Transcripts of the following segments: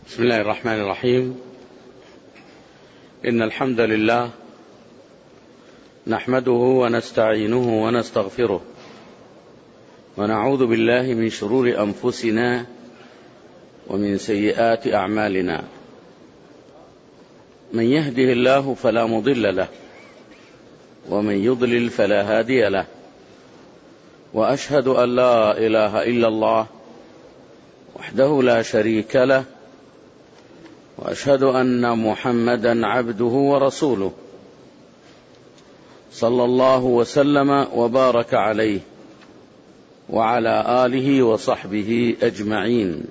بسم الله الرحمن الرحيم. إن الحمد لله نحمده ونستعينه ونستغفره ونعوذ بالله من شرور أنفسنا ومن سيئات أعمالنا. من يهده الله فلا مضل له ومن يضلل فلا هادي له، وأشهد أن لا إله إلا الله وحده لا شريك له، وأشهد أن محمدا عبده ورسوله صلى الله وسلم وبارك عليه وعلى آله وصحبه أجمعين.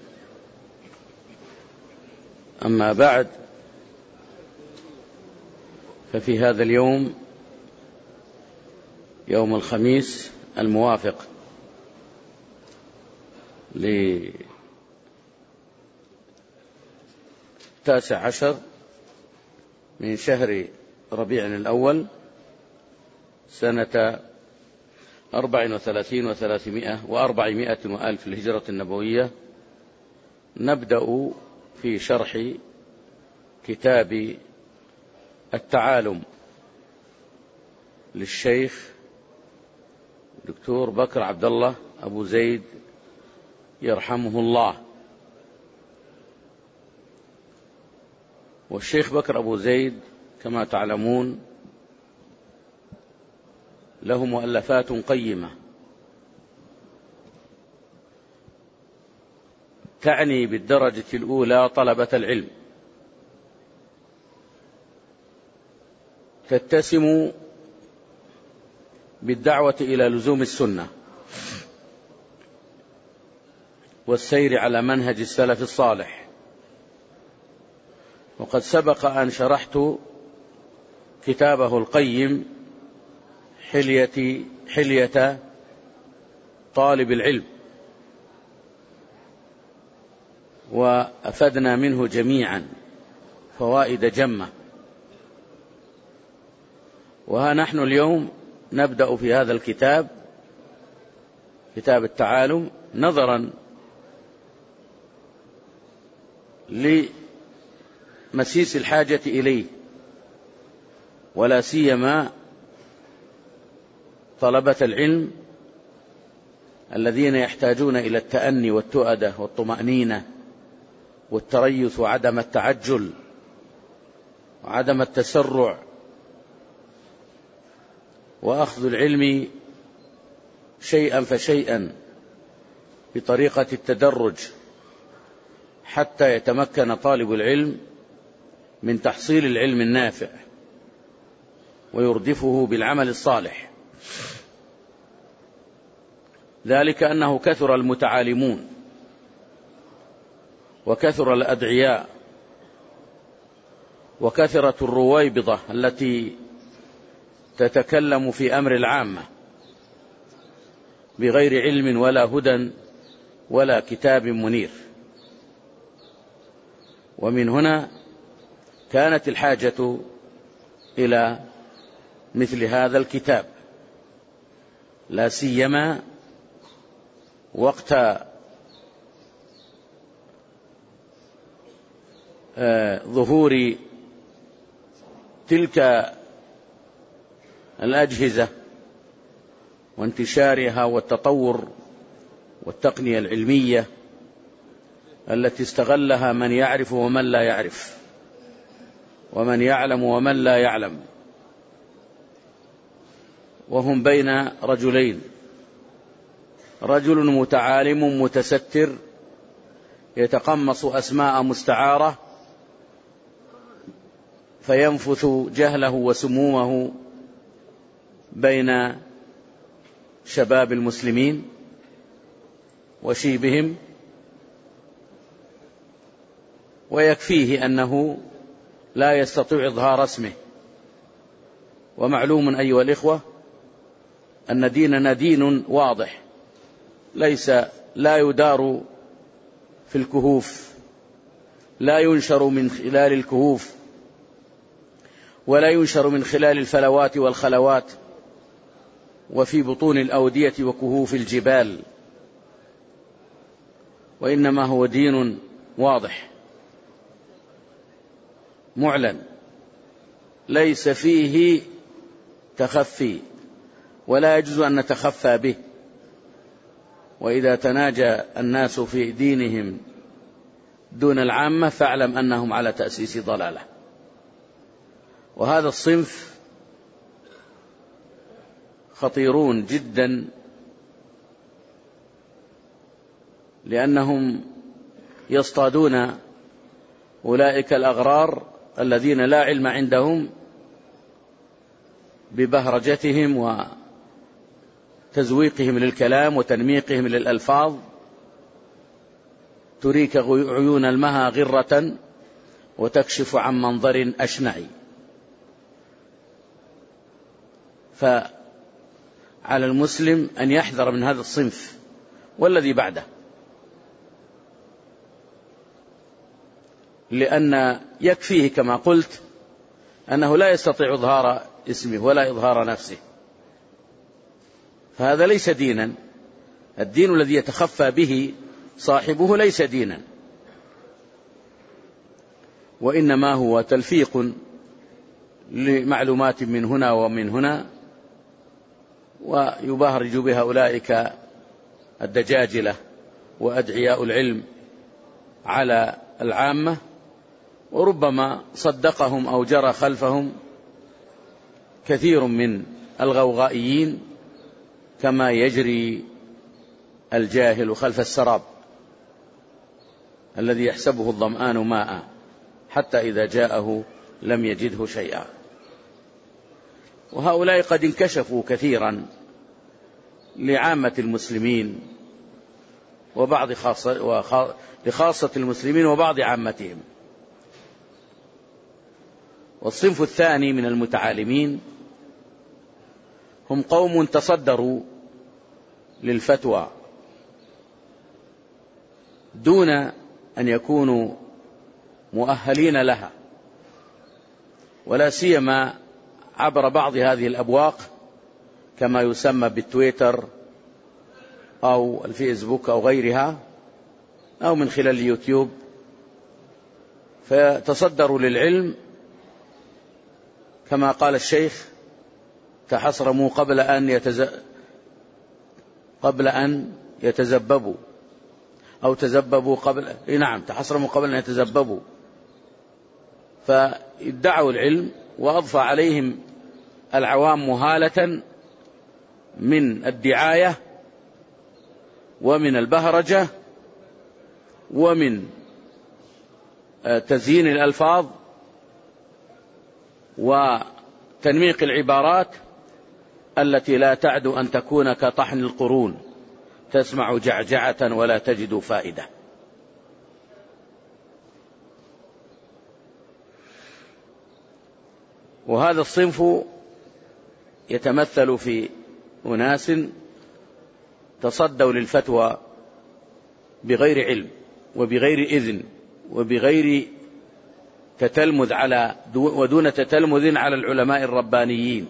أما بعد، ففي هذا اليوم، يوم الخميس الموافق ل19 من شهر ربيع الأول سنة 34 و300 وألف الهجرة النبوية، نبدأ في شرح كتاب التعالم للشيخ دكتور بكر عبد الله أبو زيد يرحمه الله. والشيخ بكر أبو زيد كما تعلمون له مؤلفات قيمة تعني بالدرجة الأولى طلبة العلم، تتسم بالدعوة إلى لزوم السنة والسير على منهج السلف الصالح. وقد سبق أن شرحت كتابه القيم حلية طالب العلم، وأفدنا منه جميعا فوائد جمة. وها نحن اليوم نبدأ في هذا الكتاب، كتاب التعالم، نظرا لمسيس الحاجة إليه، ولا سيما طلبة العلم الذين يحتاجون إلى التأني والتؤدة والطمأنينة والتريث وعدم التعجل وعدم التسرع، وأخذ العلم شيئا فشيئا بطريقة التدرج حتى يتمكن طالب العلم من تحصيل العلم النافع ويردفه بالعمل الصالح. ذلك أنه كثر المتعالمون وكثر الأدعياء وكثرت الرويبضة التي تتكلم في أمر العامة بغير علم ولا هدى ولا كتاب منير. ومن هنا كانت الحاجة إلى مثل هذا الكتاب، لا سيما وقت ظهور تلك الأجهزة وانتشارها والتطور والتقنية العلمية التي استغلها من يعرف ومن لا يعرف، ومن يعلم ومن لا يعلم، وهم بين رجلين: رجل متعالم متستر يتقمص أسماء مستعارة فينفث جهله وسمومه بين شباب المسلمين وشيبهم، ويكفيه أنه لا يستطيع إظهار اسمه. ومعلوم أيها الإخوة أن ديننا دين واضح، لا يدار في الكهوف، لا ينشر من خلال الكهوف، ولا ينشر من خلال الفلوات والخلوات وفي بطون الأودية وكهوف الجبال، وإنما هو دين واضح معلن ليس فيه تخفي، ولا يجوز أن نتخفى به. وإذا تناجى الناس في دينهم دون العامة فاعلم أنهم على تأسيس ضلالة. وهذا الصنف خطيرون جدا، لأنهم يصطادون أولئك الأغرار الذين لا علم عندهم ببهرجتهم وتزويقهم للكلام وتنميقهم للألفاظ. تريك عيون المها غرة وتكشف عن منظر أشنع. فعلى المسلم أن يحذر من هذا الصنف والذي بعده، لأن يكفيه كما قلت أنه لا يستطيع إظهار اسمه ولا إظهار نفسه، فهذا ليس دينا. الدين الذي يتخفى به صاحبه ليس دينا، وإنما هو تلفيق لمعلومات من هنا ومن هنا، ويبهرج بها أولئك الدجاجلة وأدعياء العلم على العامة، وربما صدقهم أو جرى خلفهم كثير من الغوغائيين كما يجري الجاهل خلف السراب الذي يحسبه الظمآن ماء حتى إذا جاءه لم يجده شيئا. وهؤلاء قد انكشفوا كثيرا لعامة المسلمين وبعض لخاصة المسلمين وبعض عامتهم. والصنف الثاني من المتعالمين هم قوم تصدروا للفتوى دون أن يكونوا مؤهلين لها، ولا سيما عبر بعض هذه الأبواق كما يسمى بالتويتر أو الفيسبوك أو غيرها، أو من خلال اليوتيوب. فتصدروا للعلم كما قال الشيخ: تحصرموا قبل أن يتزببوا، أو تزببوا تحصرموا قبل أن يتزببوا. فادعوا العلم وأضفى عليهم العوام مهالة من الدعاية ومن البهرجة ومن تزيين الألفاظ وتنميق العبارات التي لا تعد أن تكون كطحن القرون، تسمع جعجعة ولا تجد فائدة. وهذا الصنف يتمثل في أناس تصدوا للفتوى بغير علم وبغير إذن وبغير تتلمذ ودون تتلمذ على العلماء الربانيين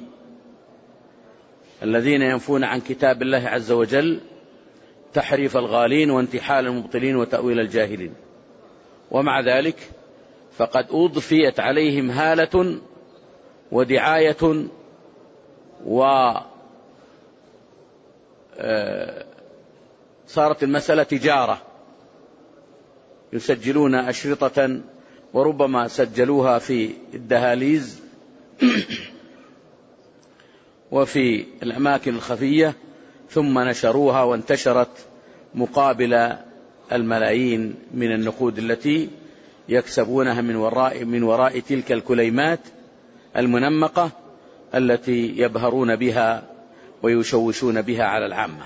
الذين ينفون عن كتاب الله عز وجل تحريف الغالين وانتحال المبطلين وتأويل الجاهلين. ومع ذلك فقد أضفيت عليهم هالة ودعاية صارت المسألة تجارة، يسجلون أشرطة وربما سجلوها في الدهاليز وفي الأماكن الخفية ثم نشروها وانتشرت مقابل الملايين من النقود التي يكسبونها من وراء تلك الكليمات المنمقة التي يبهرون بها ويشوشون بها على العامة.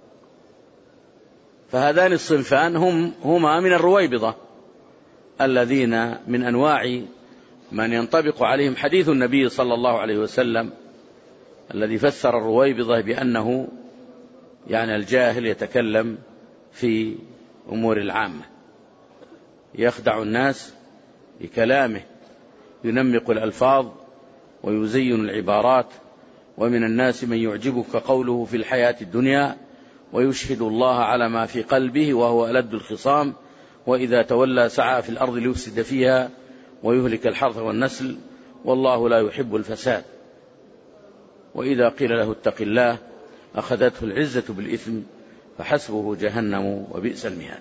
فهذان الصنفان هما من الرويبضة الذين من أنواع من ينطبق عليهم حديث النبي صلى الله عليه وسلم الذي فسر الرويبضة بأنه يعني الجاهل يتكلم في أمور العامة، يخدع الناس بكلامه، ينمق الألفاظ ويزين العبارات. ومن الناس من يعجبك قوله في الحياة الدنيا ويشهد الله على ما في قلبه وهو ألد الخصام وإذا تولى سعى في الأرض ليفسد فيها ويهلك الحرث والنسل، والله لا يحب الفساد. وإذا قيل له اتق الله أخذته العزة بالإثم فحسبه جهنم وبئس المهاد.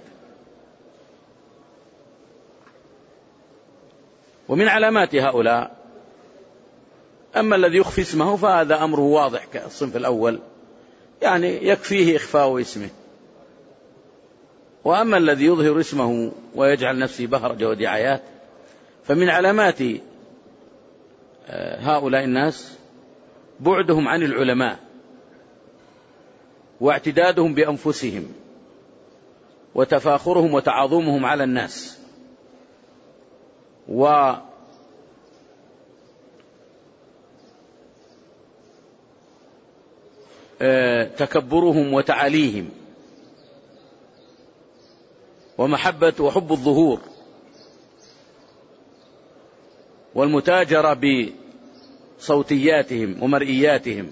ومن علامات هؤلاء أما الذي يخفي اسمه فهذا أمره واضح كالصنف الأول، يعني يكفيه إخفاء اسمه. وأما الذي يظهر اسمه ويجعل نفسه بهرجة ودعايات فمن علامات هؤلاء الناس بعدهم عن العلماء واعتدادهم بأنفسهم وتفاخرهم وتعاظمهم على الناس وتكبرهم وتعاليهم وحب الظهور والمتاجرة بصوتياتهم ومرئياتهم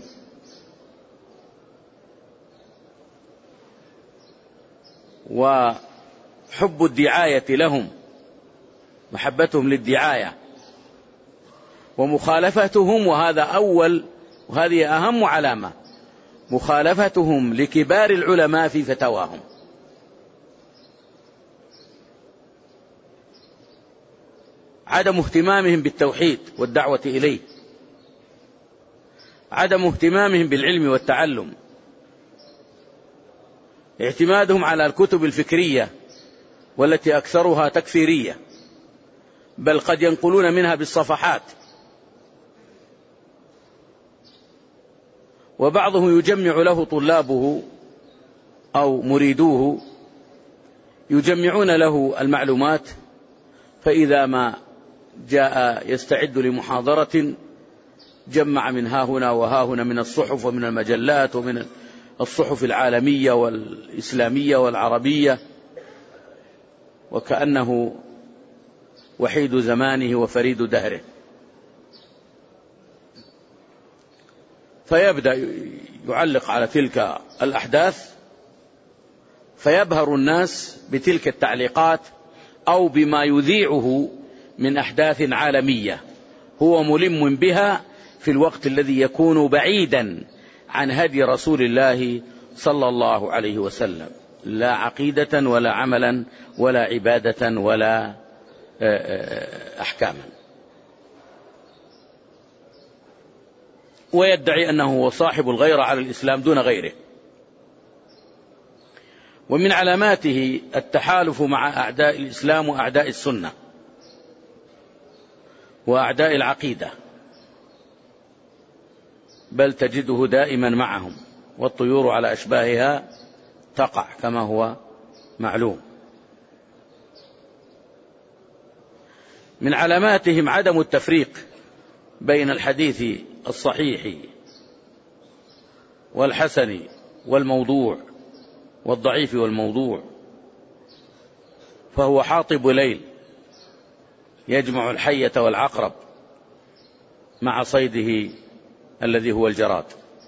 وحب الدعاية لهم، محبتهم للدعاية ومخالفتهم، وهذه أهم علامة، مخالفتهم لكبار العلماء في فتاواهم. عدم اهتمامهم بالتوحيد والدعوة إليه، عدم اهتمامهم بالعلم والتعلم، اعتمادهم على الكتب الفكرية والتي أكثرها تكفيرية، بل قد ينقلون منها بالصفحات، وبعضهم يجمع له طلابه أو مريدوه، يجمعون له المعلومات، فإذا ما جاء يستعد لمحاضرة جمع من ها هنا وها هنا من الصحف ومن المجلات ومن الصحف العالمية والإسلامية والعربية، وكأنه وحيد زمانه وفريد دهره. فيبدأ يعلق على تلك الأحداث فيبهر الناس بتلك التعليقات أو بما يذيعه من أحداث عالمية هو ملم بها في الوقت الذي يكون بعيدا عن هدي رسول الله صلى الله عليه وسلم، لا عقيدة ولا عملا ولا عبادة ولا أحكاما، ويدعي أنه هو صاحب الغيرة على الإسلام دون غيره. ومن علاماته التحالف مع أعداء الإسلام وأعداء السنة وأعداء العقيدة، بل تجده دائما معهم، والطيور على أشباهها تقع كما هو معلوم. من علاماتهم عدم التفريق بين الحديث الصحيح والحسن والموضوع والضعيف والموضوع، فهو حاطب ليل يجمع الحية والعقرب مع صيده الذي هو الجراد.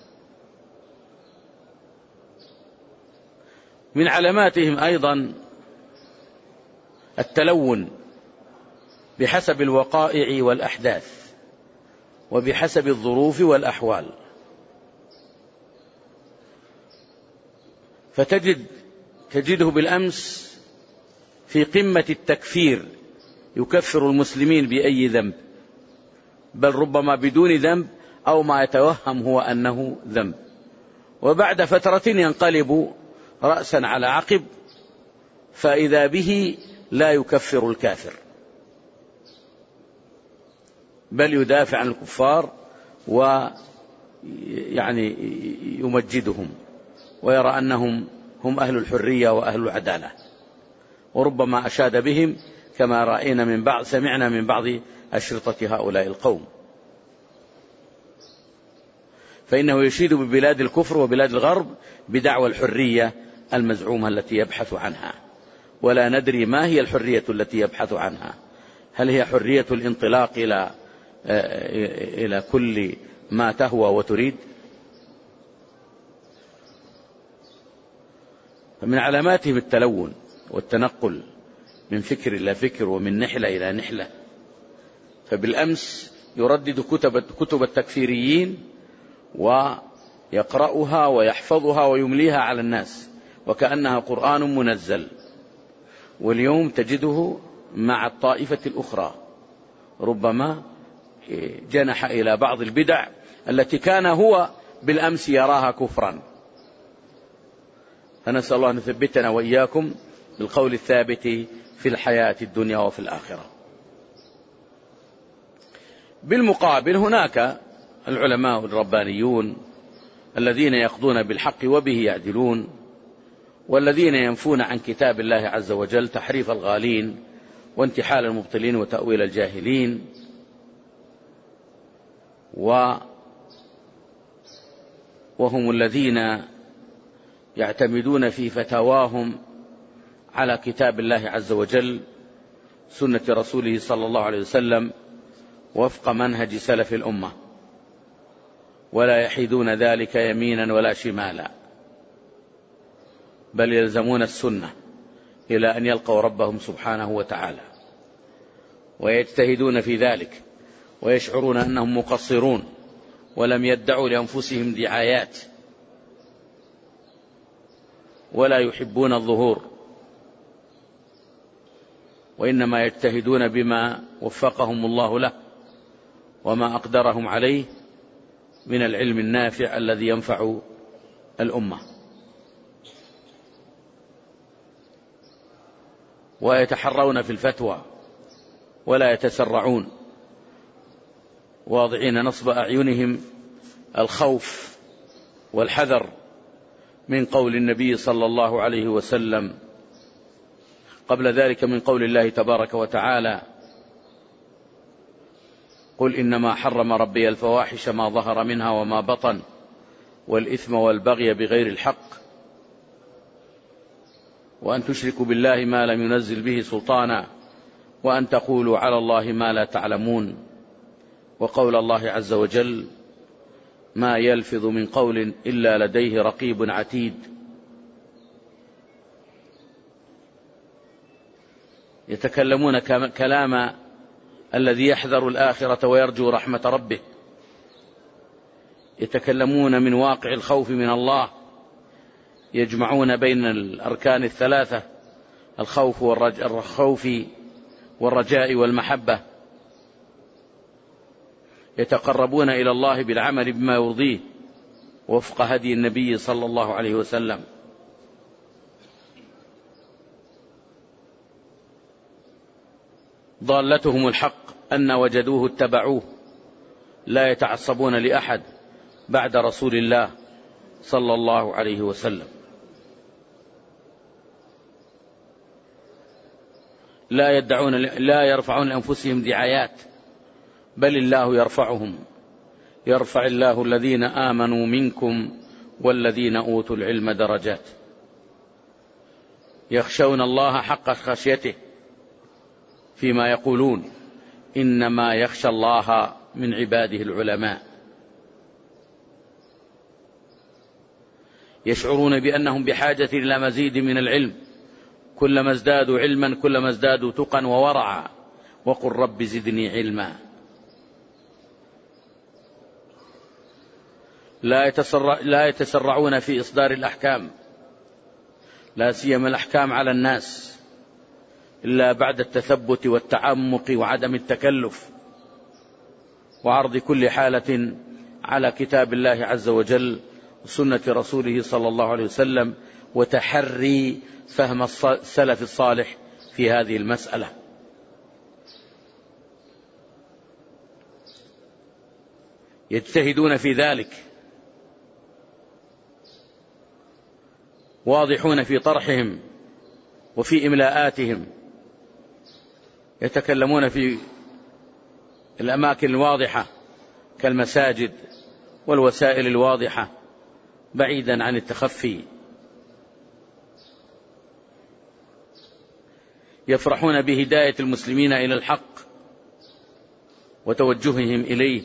من علاماتهم أيضا التلون بحسب الوقائع والأحداث وبحسب الظروف والأحوال، فتجده بالأمس في قمة التكفير يكفر المسلمين بأي ذنب، بل ربما بدون ذنب أو ما يتوهم هو أنه ذنب، وبعد فترة ينقلب رأسا على عقب فإذا به لا يكفر الكافر، بل يدافع عن الكفار ويعني يمجدهم ويرى أنهم هم أهل الحرية وأهل العدالة، وربما أشاد بهم كما سمعنا من بعض أشرطة هؤلاء القوم. فإنه يشيد ببلاد الكفر وبلاد الغرب بدعوى الحرية المزعومة التي يبحث عنها، ولا ندري ما هي الحرية التي يبحث عنها، هل هي حرية الانطلاق إلى كل ما تهوى وتريد؟ فمن علاماتهم التلون والتنقل من فكر إلى فكر ومن نحلة إلى نحلة فبالأمس يردد كتب التكفيريين ويقرأها ويحفظها ويمليها على الناس وكأنها قرآن منزل، واليوم تجده مع الطائفة الأخرى ربما جنح إلى بعض البدع التي كان هو بالأمس يراها كفرا. فنسأل الله أن يثبتنا وإياكم بالقول الثابت في الحياة الدنيا وفي الآخرة. بالمقابل هناك العلماء الربانيون الذين يقضون بالحق وبه يعدلون، والذين ينفون عن كتاب الله عز وجل تحريف الغالين وانتحال المبطلين وتأويل الجاهلين، وهم الذين يعتمدون في فتاواهم على كتاب الله عز وجل سنة رسوله صلى الله عليه وسلم وفق منهج سلف الأمة، ولا يحيدون ذلك يمينا ولا شمالا، بل يلزمون السنة إلى أن يلقوا ربهم سبحانه وتعالى، ويجتهدون في ذلك ويشعرون أنهم مقصرون ولم يدعوا لأنفسهم دعايات، ولا يحبون الظهور، وإنما يجتهدون بما وفقهم الله له وما أقدرهم عليه من العلم النافع الذي ينفع الأمة. ويتحرون في الفتوى ولا يتسرعون، واضعين نصب أعينهم الخوف والحذر من قول النبي صلى الله عليه وسلم، قبل ذلك من قول الله تبارك وتعالى: قل إنما حرم ربي الفواحش ما ظهر منها وما بطن والإثم والبغي بغير الحق وأن تشركوا بالله ما لم ينزل به سلطانا وأن تقولوا على الله ما لا تعلمون، وقول الله عز وجل: ما يلفظ من قول إلا لديه رقيب عتيد. يتكلمون كلام الذي يحذر الآخرة ويرجو رحمة ربه، يتكلمون من واقع الخوف من الله، يجمعون بين الأركان الثلاثة: الخوف والرجاء والمحبة، يتقربون إلى الله بالعمل بما يرضيه وفق هدي النبي صلى الله عليه وسلم. ضالتهم الحق أن وجدوه اتبعوه، لا يتعصبون لأحد بعد رسول الله صلى الله عليه وسلم، لا يرفعون لأنفسهم دعايات، بل الله يرفعهم، يرفع الله الذين آمنوا منكم والذين أوتوا العلم درجات. يخشون الله حق خشيته فيما يقولون، إنما يخشى الله من عباده العلماء. يشعرون بأنهم بحاجة إلى مزيد من العلم، كلما ازدادوا علما كلما ازدادوا تقى وورعا، وقل رب زدني علما. لا يتسرعون في إصدار الأحكام، لا سيما الأحكام على الناس، إلا بعد التثبت والتعمق وعدم التكلف، وعرض كل حالة على كتاب الله عز وجل وسنة رسوله صلى الله عليه وسلم، وتحري فهم السلف الصالح في هذه المسألة. يجتهدون في ذلك، واضحون في طرحهم وفي إملاءاتهم، يتكلمون في الأماكن الواضحة كالمساجد والوسائل الواضحة بعيدا عن التخفي. يفرحون بهداية المسلمين إلى الحق وتوجههم إليه،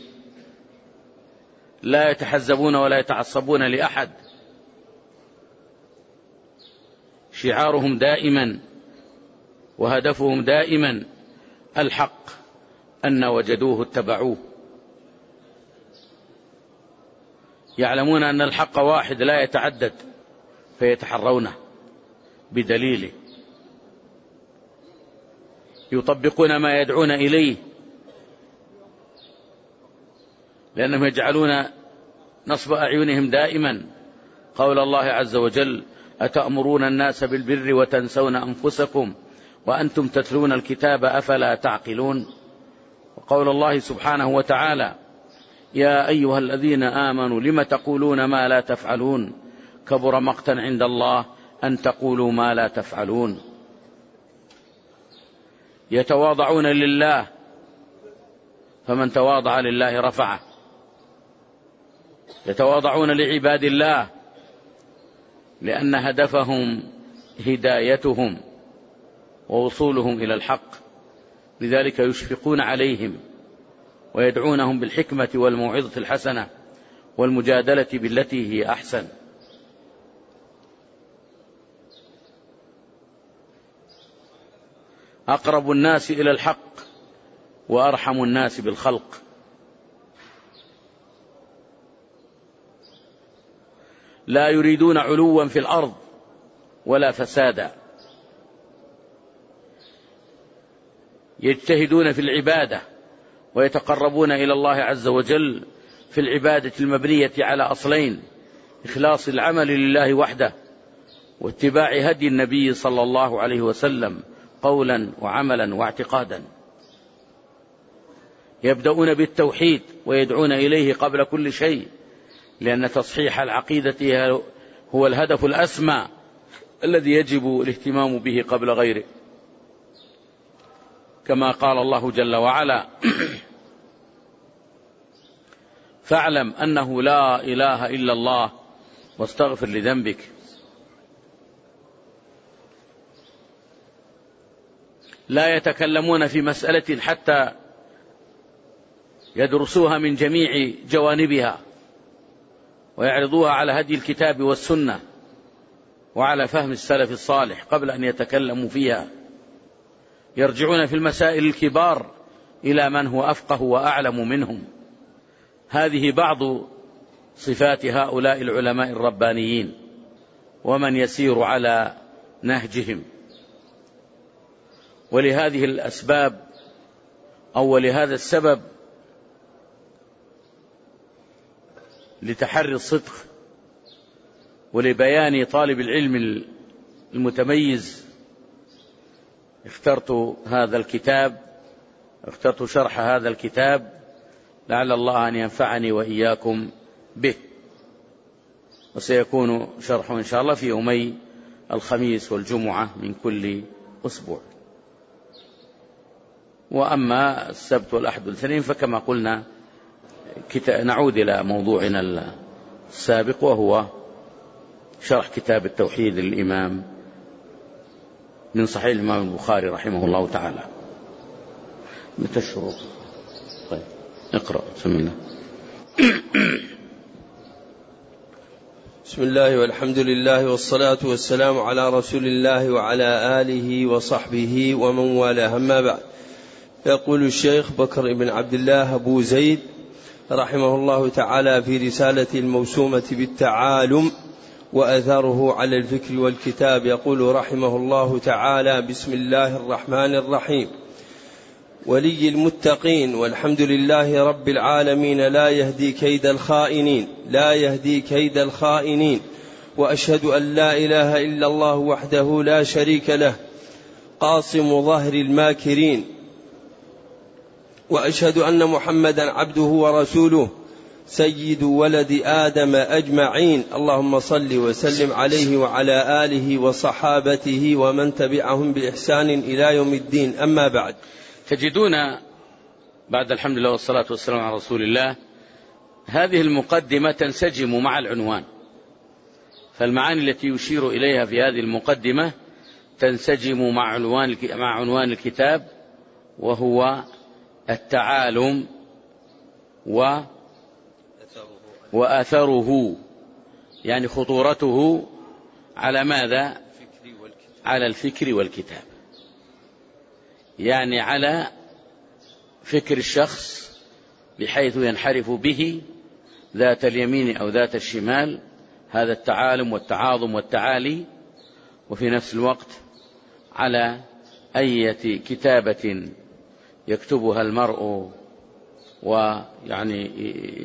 لا يتحزبون ولا يتعصبون لأحد، شعارهم دائما وهدفهم دائما الحق أن وجدوه اتبعوه، يعلمون أن الحق واحد لا يتعدد فيتحرونه بدليله، يطبقون ما يدعون إليه، لأنهم يجعلون نصب أعينهم دائما قول الله عز وجل: أتأمرون الناس بالبر وتنسون أنفسكم وأنتم تتلون الكتاب أفلا تعقلون. وقول الله سبحانه وتعالى: يا أيها الذين آمنوا لم تقولون ما لا تفعلون كبر مقتا عند الله أن تقولوا ما لا تفعلون. يتواضعون لله، فمن تواضع لله رفعه. يتواضعون لعباد الله لأن هدفهم هدايتهم ووصولهم إلى الحق، لذلك يشفقون عليهم ويدعونهم بالحكمة والموعظة الحسنة والمجادلة بالتي هي أحسن. أقرب الناس إلى الحق وأرحم الناس بالخلق. لا يريدون علوا في الأرض ولا فسادا، يجتهدون في العبادة ويتقربون إلى الله عز وجل في العبادة المبنية على أصلين: إخلاص العمل لله وحده، واتباع هدي النبي صلى الله عليه وسلم قولا وعملا واعتقادا. يبدأون بالتوحيد ويدعون إليه قبل كل شيء، لأن تصحيح العقيدة هو الهدف الأسمى الذي يجب الاهتمام به قبل غيره، كما قال الله جل وعلا: فاعلم أنه لا إله إلا الله واستغفر لذنبك. لا يتكلمون في مسألة حتى يدرسوها من جميع جوانبها ويعرضوها على هدي الكتاب والسنة وعلى فهم السلف الصالح قبل أن يتكلموا فيها. يرجعون في المسائل الكبار إلى من هو أفقه وأعلم منهم. هذه بعض صفات هؤلاء العلماء الربانيين ومن يسير على نهجهم. ولهذه الأسباب أو ولهذا السبب، لتحري الصدق ولبيان طالب العلم المتميز، اخترت هذا الكتاب، اخترت شرح هذا الكتاب، لعل الله أن ينفعني وإياكم به. وسيكون شرحه إن شاء الله في يومي الخميس والجمعة من كل أسبوع. وأما السبت والأحد والاثنين فكما قلنا نعود إلى موضوعنا السابق، وهو شرح كتاب التوحيد للإمام من صحيح الإمام البخاري رحمه الله تعالى. متى الشروط؟ طيب اقرأ بسم الله. بسم الله والحمد لله والصلاة والسلام على رسول الله وعلى آله وصحبه ومن والاه، أما بعد. يقول الشيخ بكر بن عبد الله أبو زيد رحمه الله تعالى في رسالة الموسومة بالتعالم وأثره على الفكر والكتاب، يقول رحمه الله تعالى: بسم الله الرحمن الرحيم. ولي المتقين، والحمد لله رب العالمين، لا يهدي كيد الخائنين، لا يهدي كيد الخائنين. وأشهد أن لا إله إلا الله وحده لا شريك له، قاصم ظهر الماكرين. وأشهد أن محمدا عبده ورسوله، سيد ولد آدم أجمعين. اللهم صل وسلم عليه وعلى آله وصحابته ومن تبعهم بإحسان إلى يوم الدين، أما بعد. تجدون بعد الحمد لله والصلاة والسلام على رسول الله هذه المقدمة تنسجم مع العنوان، فالمعاني التي يشير إليها في هذه المقدمة تنسجم مع عنوان الكتاب، وهو التعالم وأثره، يعني خطورته على ماذا؟ على الفكر والكتاب، يعني على فكر الشخص بحيث ينحرف به ذات اليمين أو ذات الشمال، هذا التعالم والتعاظم والتعالي، وفي نفس الوقت على أي كتابة يكتبها المرء ويعني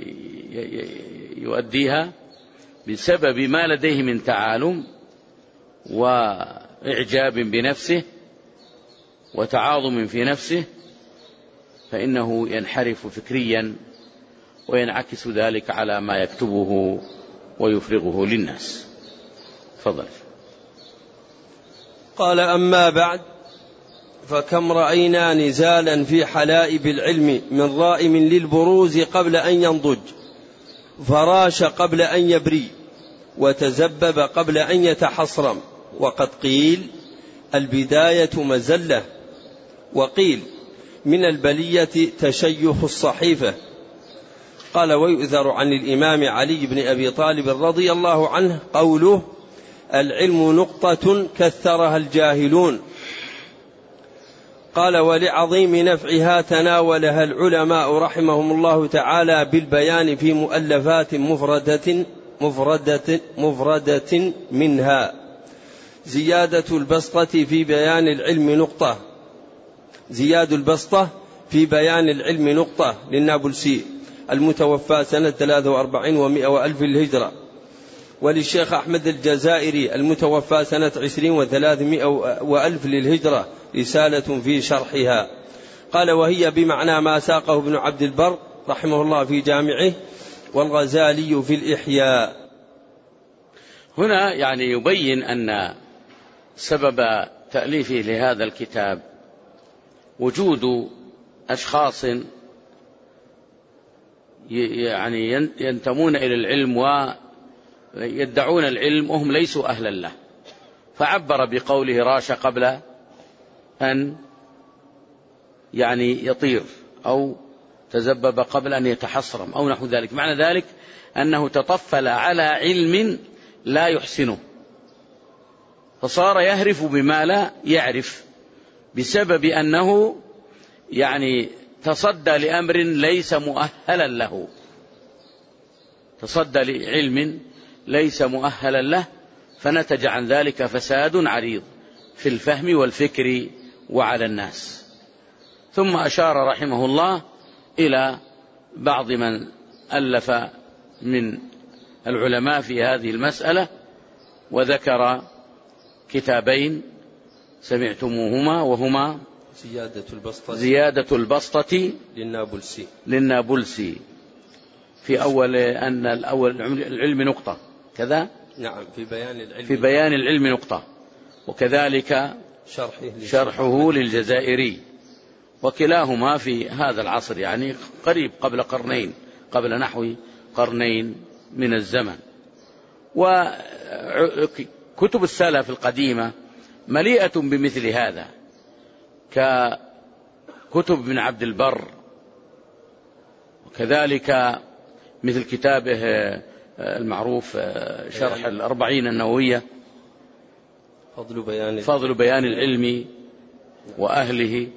يؤديها بسبب ما لديه من تعالم وإعجاب بنفسه وتعاظم في نفسه، فإنه ينحرف فكريا وينعكس ذلك على ما يكتبه ويفرغه للناس. تفضل. قال: أما بعد، فكم رأينا نزالا في حلائب العلم من رائم للبروز قبل أن ينضج، فراش قبل أن يبري، وتزبب قبل أن يتحصرم. وقد قيل: البداية مزلة، وقيل: من البلية تشيخ الصحيفة. قال: ويؤثر عن الإمام علي بن أبي طالب رضي الله عنه قوله: العلم نقطة كثرها الجاهلون. قال: ولعظيم نفعها تناولها العلماء رحمهم الله تعالى بالبيان في مؤلفات مفردة منها زيادة البسطة في بيان العلم نقطة، زياد البسطة في بيان العلم نقطة للنابلسي المتوفى سنة 43 و100 للهجرة، وللشيخ أحمد الجزائري المتوفى سنة 20 و300 للهجرة رسالة في شرحها. قال: وهي بمعنى ما ساقه ابن عبد البر رحمه الله في جامعه، والغزالي في الإحياء. هنا يعني يبين أن سبب تأليفه لهذا الكتاب وجود أشخاص يعني ينتمون إلى العلم ويدعون العلم وهم ليسوا أهلا له، فعبر بقوله راش قبل أن يعني يطير، أو تزبب قبل أن يتحصرم، أو نحو ذلك. معنى ذلك أنه تطفل على علم لا يحسنه، فصار يهرف بما لا يعرف بسبب أنه يعني تصدى لأمر ليس مؤهلا له، تصدى لعلم ليس مؤهلا له، فنتج عن ذلك فساد عريض في الفهم والفكر وعلى الناس. ثم أشار رحمه الله إلى بعض من ألف من العلماء في هذه المسألة، وذكر كتابين سمعتموهما، وهما زيادة البسطة للنابلسي في أول أن العلم نقطة كذا، نعم، في بيان العلم نقطة، وكذلك شرحه للجزائري، وكلاهما في هذا العصر يعني قريب قبل نحو قرنين من الزمن. وكتب السلف القديمة مليئة بمثل هذا، ككتب ابن عبد البر، وكذلك مثل كتابه المعروف شرح الأربعين النووية، فضل بيان العلم وأهله،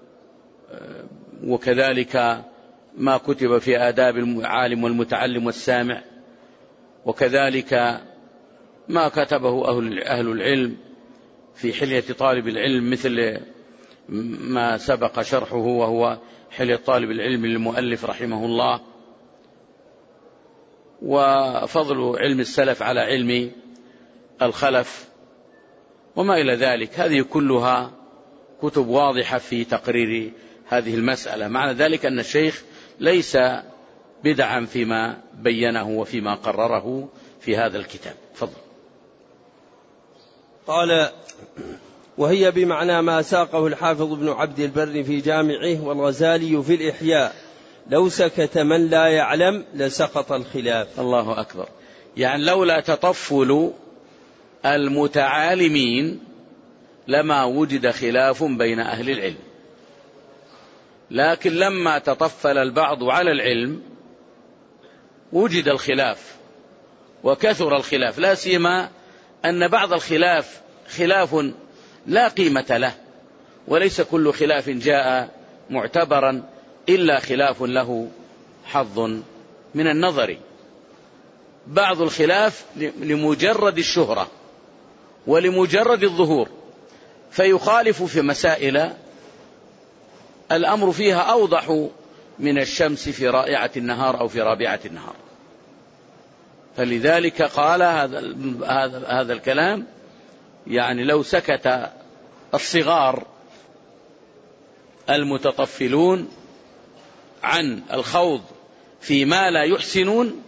وكذلك ما كتب في آداب العالم والمتعلم والسامع، وكذلك ما كتبه أهل العلم في حلية طالب العلم، مثل ما سبق شرحه وهو حلية طالب العلم للمؤلف رحمه الله، وفضل علم السلف على علم الخلف، وما إلى ذلك. هذه كلها كتب واضحة في تقرير هذه المسألة. معنى ذلك أن الشيخ ليس بدعا فيما بينه وفيما قرره في هذا الكتاب. فضل. قال: وهي بمعنى ما ساقه الحافظ ابن عبد البر في جامعه، والغزالي في الإحياء: لو سكت من لا يعلم لسقط الخلاف. الله أكبر. يعني لولا تطفل المتعالمين لما وجد خلاف بين أهل العلم، لكن لما تطفل البعض على العلم وجد الخلاف وكثر الخلاف، لا سيما أن بعض الخلاف خلاف لا قيمة له، وليس كل خلاف جاء معتبرا إلا خلاف له حظ من النظر. بعض الخلاف لمجرد الشهرة ولمجرد الظهور، فيخالف في مسائل الأمر فيها أوضح من الشمس في رائعة النهار أو في رابعة النهار. فلذلك قال هذا الكلام. يعني لو سكت الصغار المتطفلون عن الخوض فيما لا يحسنون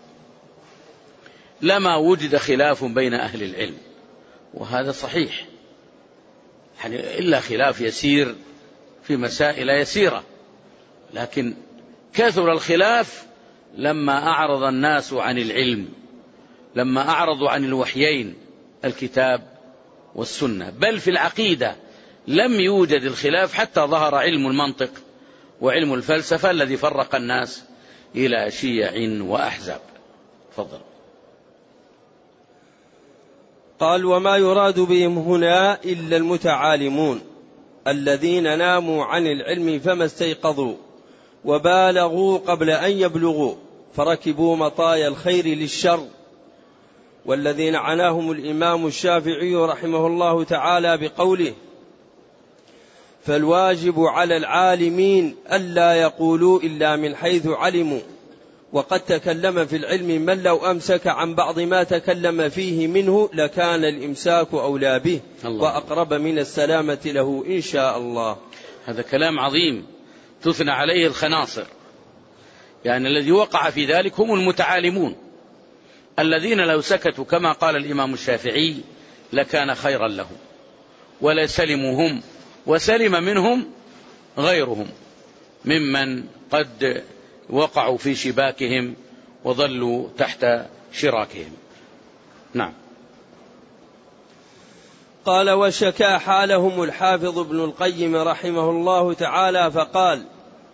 لما وجد خلاف بين أهل العلم، وهذا صحيح، يعني إلا خلاف يسير في مسائل يسيرة، لكن كثر الخلاف لما أعرض الناس عن العلم، لما أعرضوا عن الوحيين الكتاب والسنة. بل في العقيدة لم يوجد الخلاف حتى ظهر علم المنطق وعلم الفلسفة الذي فرق الناس إلى شيع وأحزاب. تفضل. قال: وما يراد بهم هنا إلا المتعالمون الذين ناموا عن العلم فما استيقظوا وبالغوا قبل أن يبلغوا فركبوا مطايا الخير للشر، والذين عناهم الإمام الشافعي رحمه الله تعالى بقوله: فالواجب على العالمين ألا يقولوا إلا من حيث علموا. وقد تكلم في العلم من لو أمسك عن بعض ما تكلم فيه منه لكان الإمساك أولى به وأقرب من السلامة له إن شاء الله. هذا كلام عظيم تثنى عليه الخناصر، يعني الذي وقع في ذلك هم المتعالمون الذين لو سكتوا كما قال الإمام الشافعي لكان خيرا لهم، ولا سلموا هم وسلم منهم غيرهم ممن قد وقعوا في شباكهم وظلوا تحت شراكهم. نعم. قال: وشكى حالهم الحافظ ابن القيم رحمه الله تعالى فقال: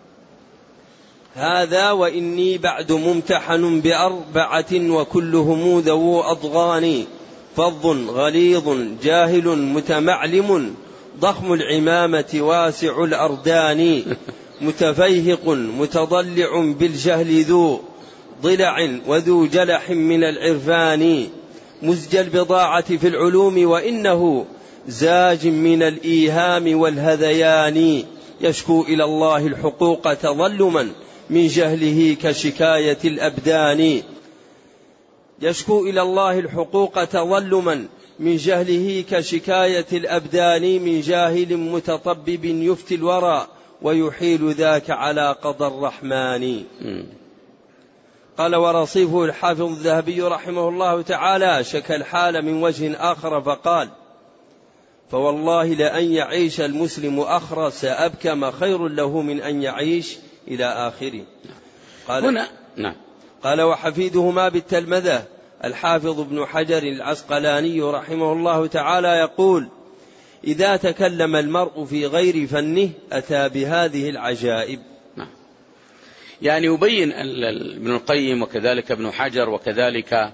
هذا وإني بعد ممتحن ب4 وكلهم ذو أضغان، فظ غليظ جاهل متمعلم ضخم العمامة واسع الأردان، متفيهق متضلع بالجهل ذو ضلع وذو جلح من العرفان، مزج البضاعة في العلوم وإنه زاج من الإيهام والهذيان، يشكو إلى الله الحقوق تظلما من جهله كشكاية الأبدان، يشكو إلى الله الحقوق تظلما من جهله كشكاية الأبدان، من جاهل متطبب يفتي الورى ويحيل ذاك على قضى الرحمن. قال: ورصيفه الحافظ الذهبي رحمه الله تعالى شكى الحال من وجه آخر فقال: فوالله لأن يعيش المسلم أخرس أبكم خير له من أن يعيش إلى آخره. قال هنا نعم. قال: وحفيدهما بالتلمذة الحافظ ابن حجر العسقلاني رحمه الله تعالى يقول: إذا تكلم المرء في غير فنه أتى بهذه العجائب. نعم. يعني يبين ابن القيم وكذلك ابن حجر وكذلك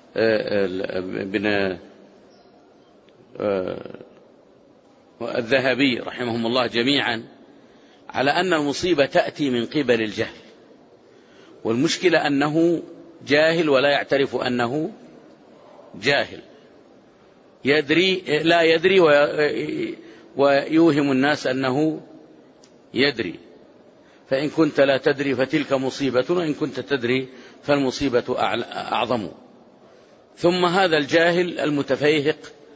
ابن الذهبي رحمهم الله جميعا على أن المصيبة تأتي من قبل الجهل، والمشكلة أنه جاهل ولا يعترف أنه جاهل، لا يدري ويوهم الناس أنه يدري. فإن كنت لا تدري فتلك مصيبة، وإن كنت تدري فالمصيبة أعظم. ثم هذا الجاهل المتفيهق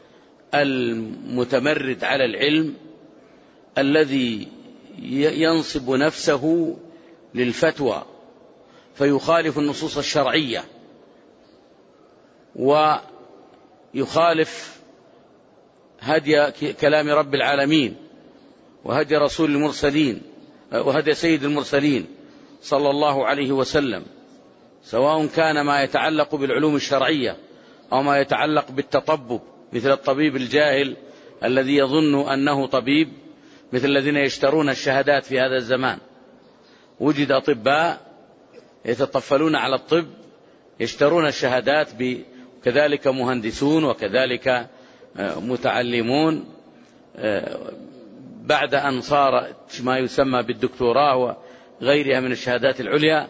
المتمرد على العلم الذي ينصب نفسه للفتوى فيخالف النصوص الشرعية ويخالف هدي كلام رب العالمين وهدي رسول المرسلين وهدي سيد المرسلين صلى الله عليه وسلم، سواء كان ما يتعلق بالعلوم الشرعية أو ما يتعلق بالتطبب، مثل الطبيب الجاهل الذي يظن أنه طبيب، مثل الذين يشترون الشهادات في هذا الزمان. وجد أطباء يتطفلون على الطب يشترون الشهادات، كذلك مهندسون وكذلك متعلمون بعد أن صار ما يسمى بالدكتوراه غيرها من الشهادات العليا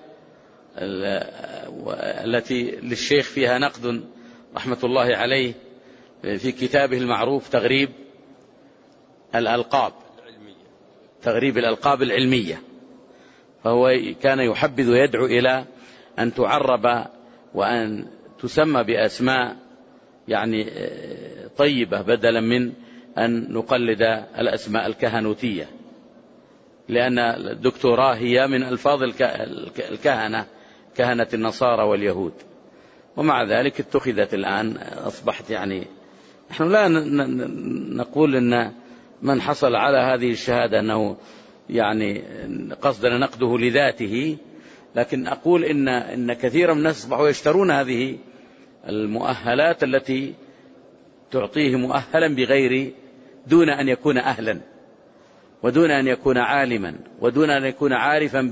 التي للشيخ فيها نقد رحمة الله عليه في كتابه المعروف تغريب الألقاب العلمية. فهو كان يحبذ ويدعو إلى أن تعرب وأن تسمى بأسماء يعني طيبة بدلا من أن نقلد الأسماء الكهنوتية، لأن الدكتوراه هي من ألفاظ كهنة النصارى واليهود. ومع ذلك اتخذت الآن أصبحت يعني نحن لا نقول أن من حصل على هذه الشهادة أنه يعني قصدنا نقده لذاته، لكن أقول إن كثيرا من الناس أصبحوا يشترون هذه المؤهلات التي تعطيه مؤهلا بغير دون أن يكون أهلا، ودون أن يكون عالما، ودون أن يكون عارفا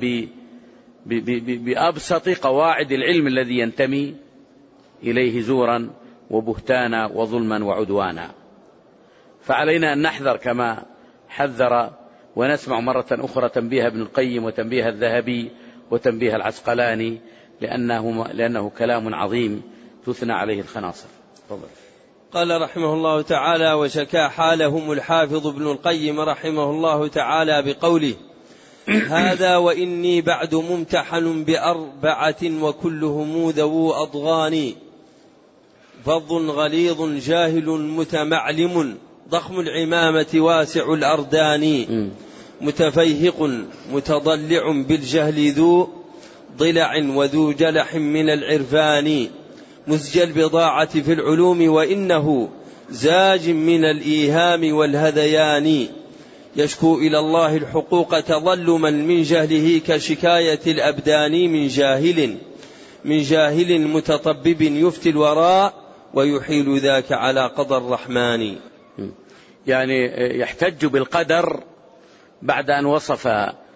بأبسط قواعد العلم الذي ينتمي إليه زورا وبهتانا وظلما وعدوانا. فعلينا أن نحذر كما حذر، ونسمع مرة أخرى تنبيه ابن القيم وتنبيه الذهبي وتنبيه العسقلاني، لأنه كلام عظيم تثنى عليه الخناصر. قال رحمه الله تعالى: وشكى حالهم الحافظ ابن القيم رحمه الله تعالى بقوله: هذا وإني بعد ممتحن ب4 وكلهم ذو أضغان، فظ غليظ جاهل متمعلم ضخم العمامة واسع الأردان، متفيهق متضلع بالجهل ذو ضلع وذو جلح من العرفان، مزج البضاعة في العلوم وإنه زاج من الإيهام والهذيان، يشكو إلى الله الحقوق تظلما من جهله كشكاية الأبدان، من جاهل متطبب يفتي الوراء ويحيل ذاك على قدر الرحمن. يعني يحتج بالقدر بعد أن وصف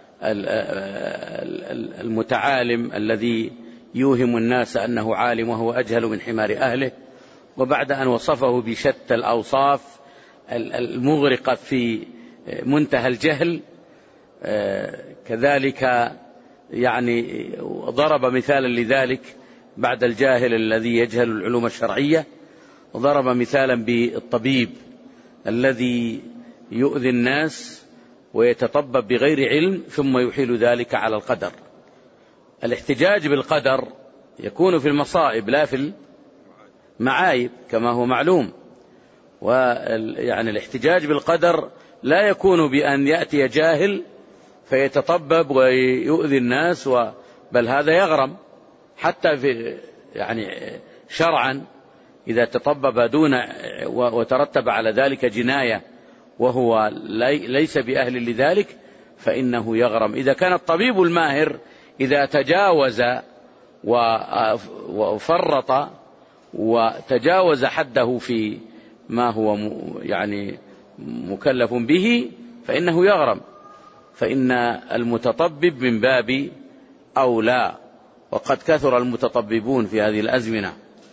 المتعالم الذي يوهم الناس أنه عالم وهو أجهل من حمار أهله، وبعد أن وصفه بشتى الأوصاف المغرقة في منتهى الجهل، كذلك يعني ضرب مثالا لذلك بعد الجاهل الذي يجهل العلوم الشرعية، وضرب مثالا بالطبيب الذي يؤذي الناس ويتطبب بغير علم ثم يحيل ذلك على القدر. الاحتجاج بالقدر يكون في المصائب لا في المعايب كما هو معلوم، ويعني الاحتجاج بالقدر لا يكون بأن يأتي جاهل فيتطبب ويؤذي الناس، بل هذا يغرم حتى في يعني شرعا إذا تطبب دون وترتب على ذلك جناية وهو ليس بأهل لذلك فإنه يغرم. إذا كان الطبيب الماهر إذا تجاوز وفرط وتجاوز حده في ما هو يعني مكلف به فإنه يغرم، فإن المتطبب من باب أولى، وقد كثر المتطببون في هذه الأزمنة،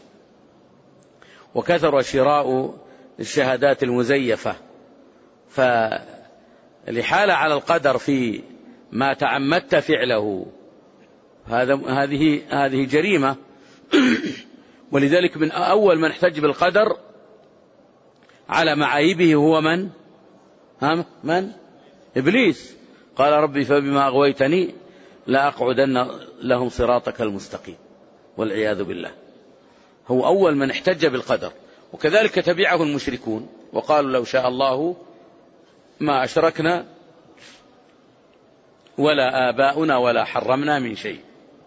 وكثر شراء الشهادات المزيفة. فالإحالة على القدر في ما تعمدت فعله هذه جريمة. ولذلك من أول من احتج بالقدر على معايبه هو من؟ إبليس. قال ربي فبما أغويتني لأقعدن لهم صراطك المستقيم، والعياذ بالله. هو أول من احتج بالقدر، وكذلك تبعه المشركون وقالوا لو شاء الله ما أشركنا ولا آباؤنا ولا حرمنا من شيء.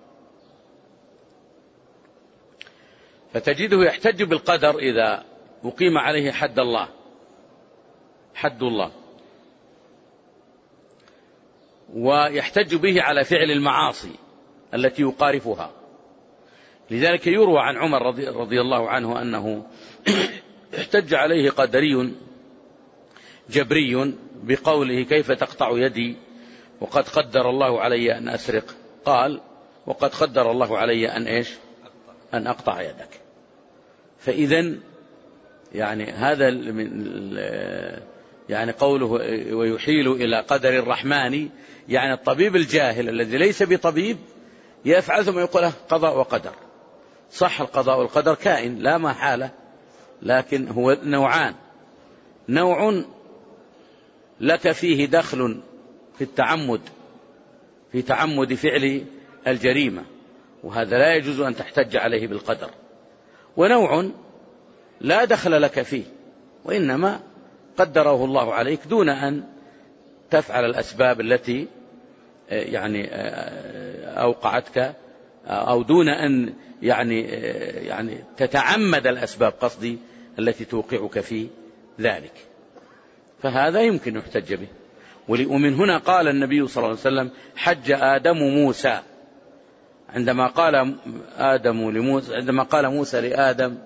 فتجده يحتج بالقدر إذا أقيم عليه حد الله، ويحتج به على فعل المعاصي التي يقارفها. لذلك يروى عن عمر رضي الله عنه أنه احتج عليه قدري جبري بقوله كيف تقطع يدي وقد قدر الله علي أن أسرق؟ قال وقد قدر الله علي أن أقطع يدك. فإذن يعني هذا يعني قوله ويحيل إلى قدر الرحمن، يعني الطبيب الجاهل الذي ليس بطبيب يفعل ثم يقول قضاء وقدر. صح، القضاء والقدر كائن لا محالة، لكن هو نوعان: نوع لك فيه دخل في التعمد، في تعمد فعل الجريمة، وهذا لا يجوز أن تحتج عليه بالقدر، ونوع لا دخل لك فيه، وإنما قدره الله عليك دون أن تفعل الأسباب التي يعني أوقعتك، أو دون أن يعني تتعمد الأسباب، قصدي التي توقعك في ذلك، فهذا يمكن يحتج به. ومن هنا قال النبي صلى الله عليه وسلم: حج آدم موسى، عندما قال موسى لآدم: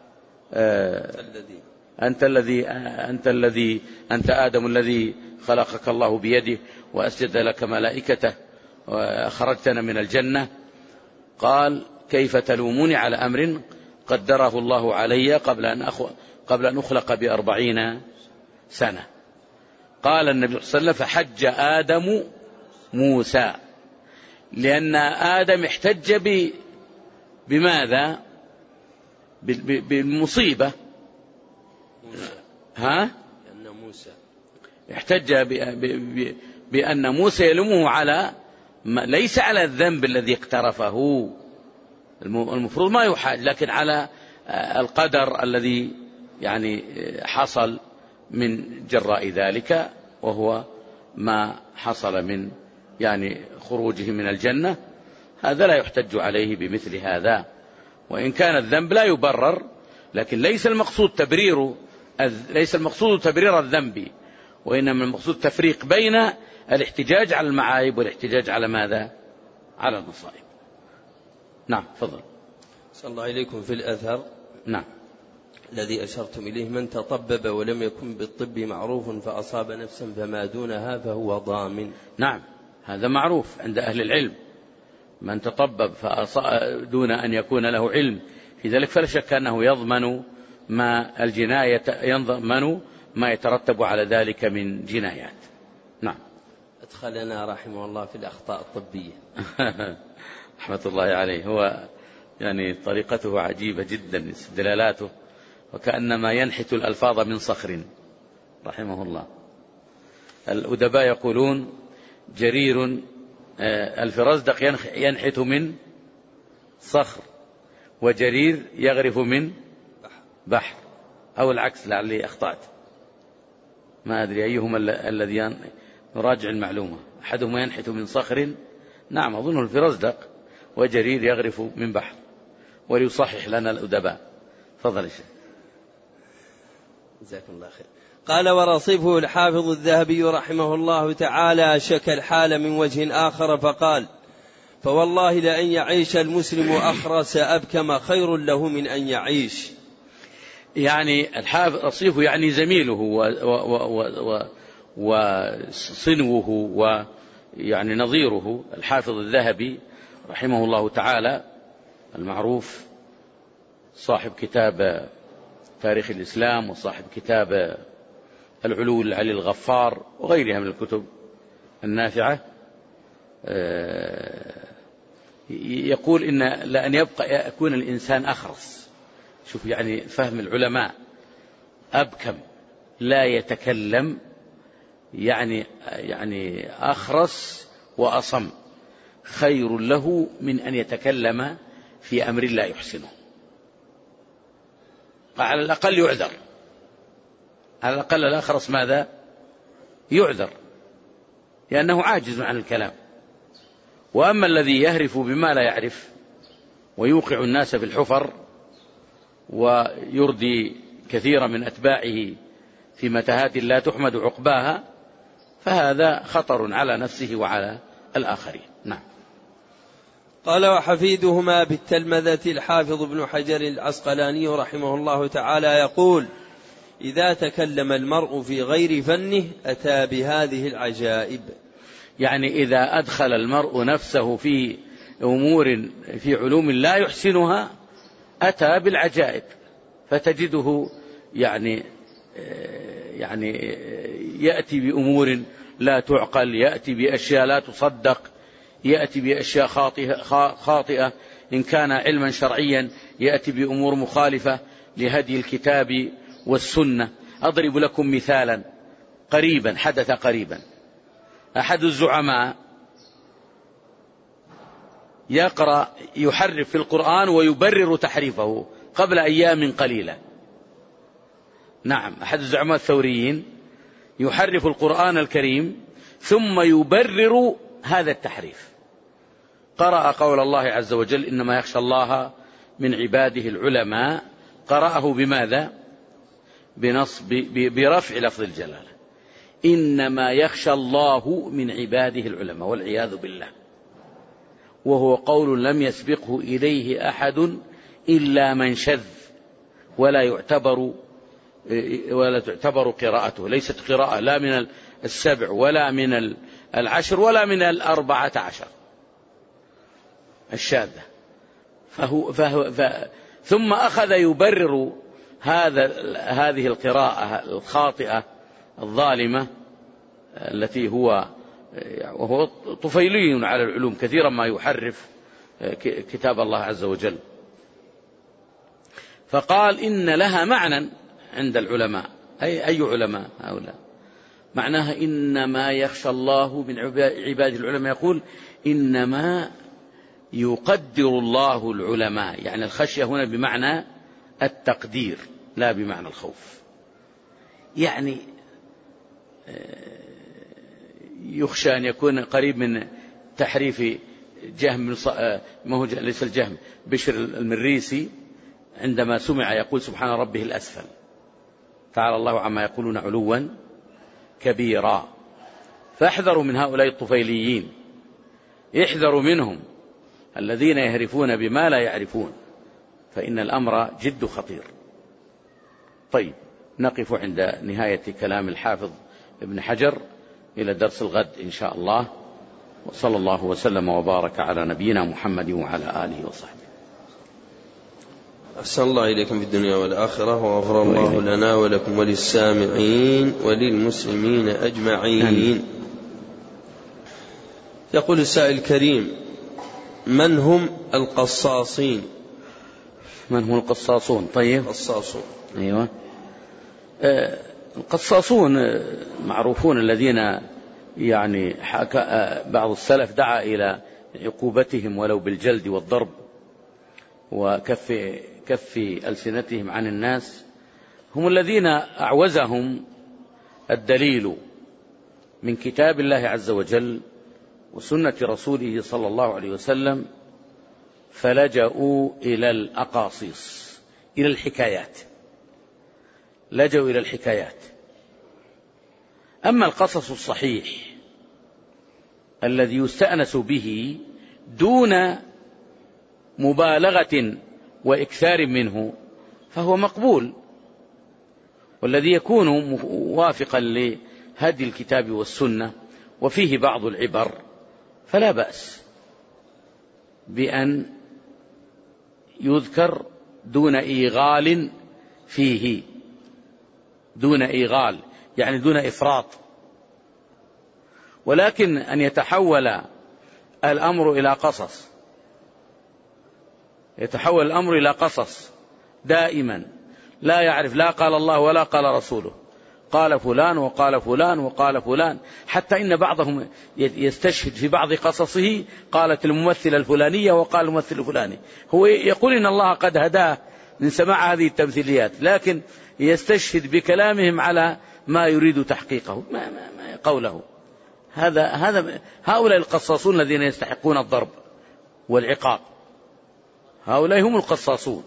أنت آدم الذي خلقك الله بيده وأسجد لك ملائكته وأخرجتنا من الجنة، قال: كيف تلوموني على أمر قدره الله علي قبل أن أخلق ب40 سنة. قال النبي صلى الله عليه وسلم: فحج آدم موسى، لأن آدم احتج بماذا؟ بالمصيبة. احتج بأن موسى يلومه على ليس على الذنب الذي اقترفه، المفروض ما يحاج، لكن على القدر الذي يعني حصل من جراء ذلك، وهو ما حصل من يعني خروجه من الجنة. هذا لا يحتج عليه بمثل هذا، وإن كان الذنب لا يبرر، لكن ليس المقصود تبرير الذنب، وإنما المقصود تفريق بين الاحتجاج على المعايب والاحتجاج على ماذا؟ على المصائب. نعم، تفضل. صلى الله عليكم. في الأثر نعم الذي أشرتم إليه: من تطبب ولم يكن بالطب معروف فأصاب نفسا فما دونها فهو ضامن. نعم، هذا معروف عند أهل العلم، من تطبب دون أن يكون له علم في ذلك فلا شك أنه يضمن ما يترتب على ذلك من جنايات. نعم. أدخلنا رحمه الله في الأخطاء الطبية. رحمة الله عليه، هو يعني طريقته عجيبة جدا، استدلالاته وكأنما ينحت الألفاظ من صخر رحمه الله. الأدباء يقولون: جرير الفرزدق ينحت من صخر، وجرير يغرف من بحر، أو العكس، لعلي أخطأت، ما أدري أيهما الذي نراجع المعلومة. أحدهما ينحت من صخر، نعم أظنه الفرزدق، وجرير يغرف من بحر، وليصحح لنا الأدباء. فضل الشيخ. جزاكم الله خير. قال: ورصفه الحافظ الذهبي رحمه الله تعالى شكى الحال من وجه آخر فقال: فوالله لأن يعيش المسلم أخرس أبكم خير له من أن يعيش. يعني الحافظ رصيفه يعني زميله وصنوه ويعني نظيره، الحافظ الذهبي رحمه الله تعالى المعروف، صاحب كتاب تاريخ الإسلام، وصاحب كتاب العلو العلي الغفار، وغيرها من الكتب النافعة، يقول إن لأن يبقى يكون الإنسان أخرس. شوف يعني فهم العلماء، أبكم لا يتكلم، يعني أخرس وأصم خير له من أن يتكلم في أمر لا يحسنه. على الأقل يعذر، على الأقل الأخرس ماذا؟ يعذر، لأنه عاجز عن الكلام. وأما الذي يهرف بما لا يعرف ويوقع الناس في الحفر ويردي كثيرا من أتباعه في متاهات لا تحمد عقباها، فهذا خطر على نفسه وعلى الآخرين. نعم. قال: وحفيدهما بالتلمذة الحافظ ابن حجر العسقلاني رحمه الله تعالى يقول: إذا تكلم المرء في غير فنه أتى بهذه العجائب. يعني إذا أدخل المرء نفسه في أمور في علوم لا يحسنها أتى بالعجائب، فتجده يعني يأتي بأمور لا تعقل، يأتي بأشياء لا تصدق، يأتي بأشياء خاطئة. إن كان علما شرعيا يأتي بأمور مخالفة لهدي الكتاب والسنة. أضرب لكم مثالا قريبا حدث قريبا. أحد الزعماء يحرف في القرآن ويبرر تحريفه قبل أيام قليلة. نعم، أحد الزعماء الثوريين يحرف القرآن الكريم ثم يبرر هذا التحريف. قرأ قول الله عز وجل: إنما يخشى الله من عباده العلماء. قرأه بماذا؟ برفع لفظ الجلالة، إنما يخشى الله من عباده العلماء، والعياذ بالله. وهو قول لم يسبقه إليه أحد إلا من شذ، ولا تعتبر قراءته، ليست قراءة لا من 7 ولا من 10 ولا من 14 الشاذة. ثم أخذ يبرر هذه القراءة الخاطئة الظالمة التي وهو طفيلي على العلوم، كثيرا ما يحرف كتاب الله عز وجل. فقال إن لها معنى عند العلماء. أي علماء هؤلاء؟ معناها إنما يخشى الله من عباده العلماء. يقول إنما يقدر الله العلماء، يعني الخشية هنا بمعنى التقدير لا بمعنى الخوف. يعني يخشى أن يكون قريب من تحريف جهم، ما هو ليس الجهم، بشر المريسي عندما سمع يقول سبحان ربه الأسفل، تعالى الله عما يقولون علوا كبيرا. فاحذروا من هؤلاء الطفيليين، احذروا منهم الذين يهرفون بما لا يعرفون، فإن الأمر جد خطير. طيب، نقف عند نهاية كلام الحافظ ابن حجر إلى درس الغد إن شاء الله، وصلى الله وسلم وبارك على نبينا محمد وعلى آله وصحبه. أحسن الله إليكم في الدنيا والآخرة، وغفر الله لنا ولكم وللسامعين وللمسلمين أجمعين. يقول السائل الكريم: من هم القصاصين؟ من هم القصاصون؟ طيب، القصاصون، أيوة. القصاصون معروفون، الذين يعني بعض السلف دعا إلى عقوبتهم ولو بالجلد والضرب وكف ألسنتهم عن الناس. هم الذين أعوزهم الدليل من كتاب الله عز وجل وسنة رسوله صلى الله عليه وسلم، فلجأوا إلى الأقاصيص، إلى الحكايات، لجأوا إلى الحكايات. أما القصص الصحيح الذي يستأنس به دون مبالغة وإكثار منه فهو مقبول، والذي يكون موافقا لهدي الكتاب والسنة وفيه بعض العبر فلا بأس بأن يذكر دون إيغال فيه، دون إيغال يعني دون إفراط. ولكن أن يتحول الأمر إلى قصص دائما لا يعرف لا قال الله ولا قال رسوله، قال فلان وقال فلان وقال فلان، حتى إن بعضهم يستشهد في بعض قصصه قالت الممثلة الفلانية وقال الممثل الفلاني. هو يقول إن الله قد هداه من سماع هذه التمثيليات، لكن يستشهد بكلامهم على ما يريد تحقيقه، ما قوله. هؤلاء القصاصون الذين يستحقون الضرب والعقاب، هؤلاء هم القصاصون.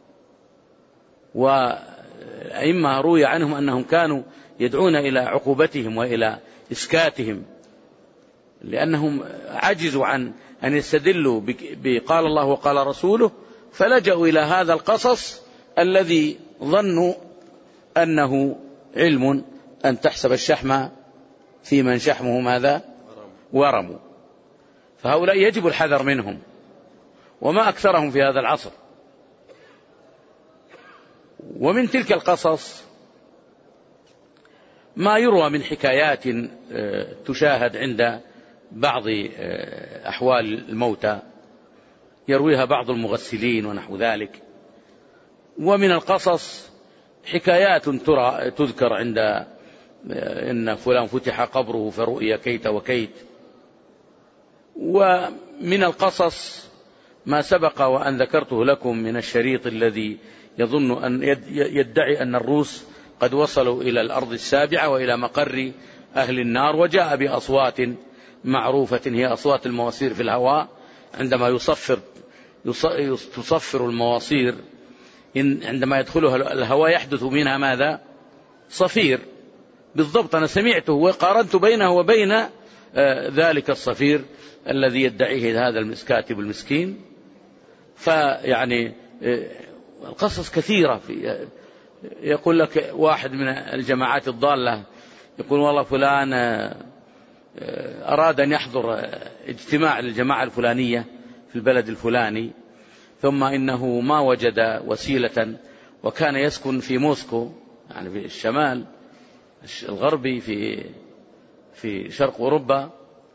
وإما روي عنهم أنهم كانوا يدعون إلى عقوبتهم وإلى إسكاتهم، لأنهم عجزوا عن أن يستدلوا بقال الله وقال رسوله، فلجأوا إلى هذا القصص الذي ظنوا أنه علم، أن تحسب الشحم في من شحمه ماذا؟ ورم. فهؤلاء يجب الحذر منهم، وما أكثرهم في هذا العصر. ومن تلك القصص ما يروى من حكايات تشاهد عند بعض أحوال الموتى يرويها بعض المغسلين ونحو ذلك. ومن القصص حكايات تذكر عند إن فلان فتح قبره فرؤي كيت وكيت. ومن القصص ما سبق وأن ذكرته لكم من الشريط الذي يظن أن يدعي أن الروس قد وصلوا إلى الأرض السابعة وإلى مقر أهل النار، وجاء بأصوات معروفة هي أصوات المواسير في الهواء. عندما تصفر المواسير عندما يدخلها الهواء يحدث منها ماذا؟ صفير. بالضبط أنا سمعته وقارنت بينه وبين ذلك الصفير الذي يدعيه هذا الكاتب المسكين. فيعني القصص كثيرة. يقول لك واحد من الجماعات الضالة يقول والله فلان أراد أن يحضر اجتماع للجماعة الفلانية في البلد الفلاني، ثم إنه ما وجد وسيلة، وكان يسكن في موسكو يعني في الشمال الغربي في شرق أوروبا،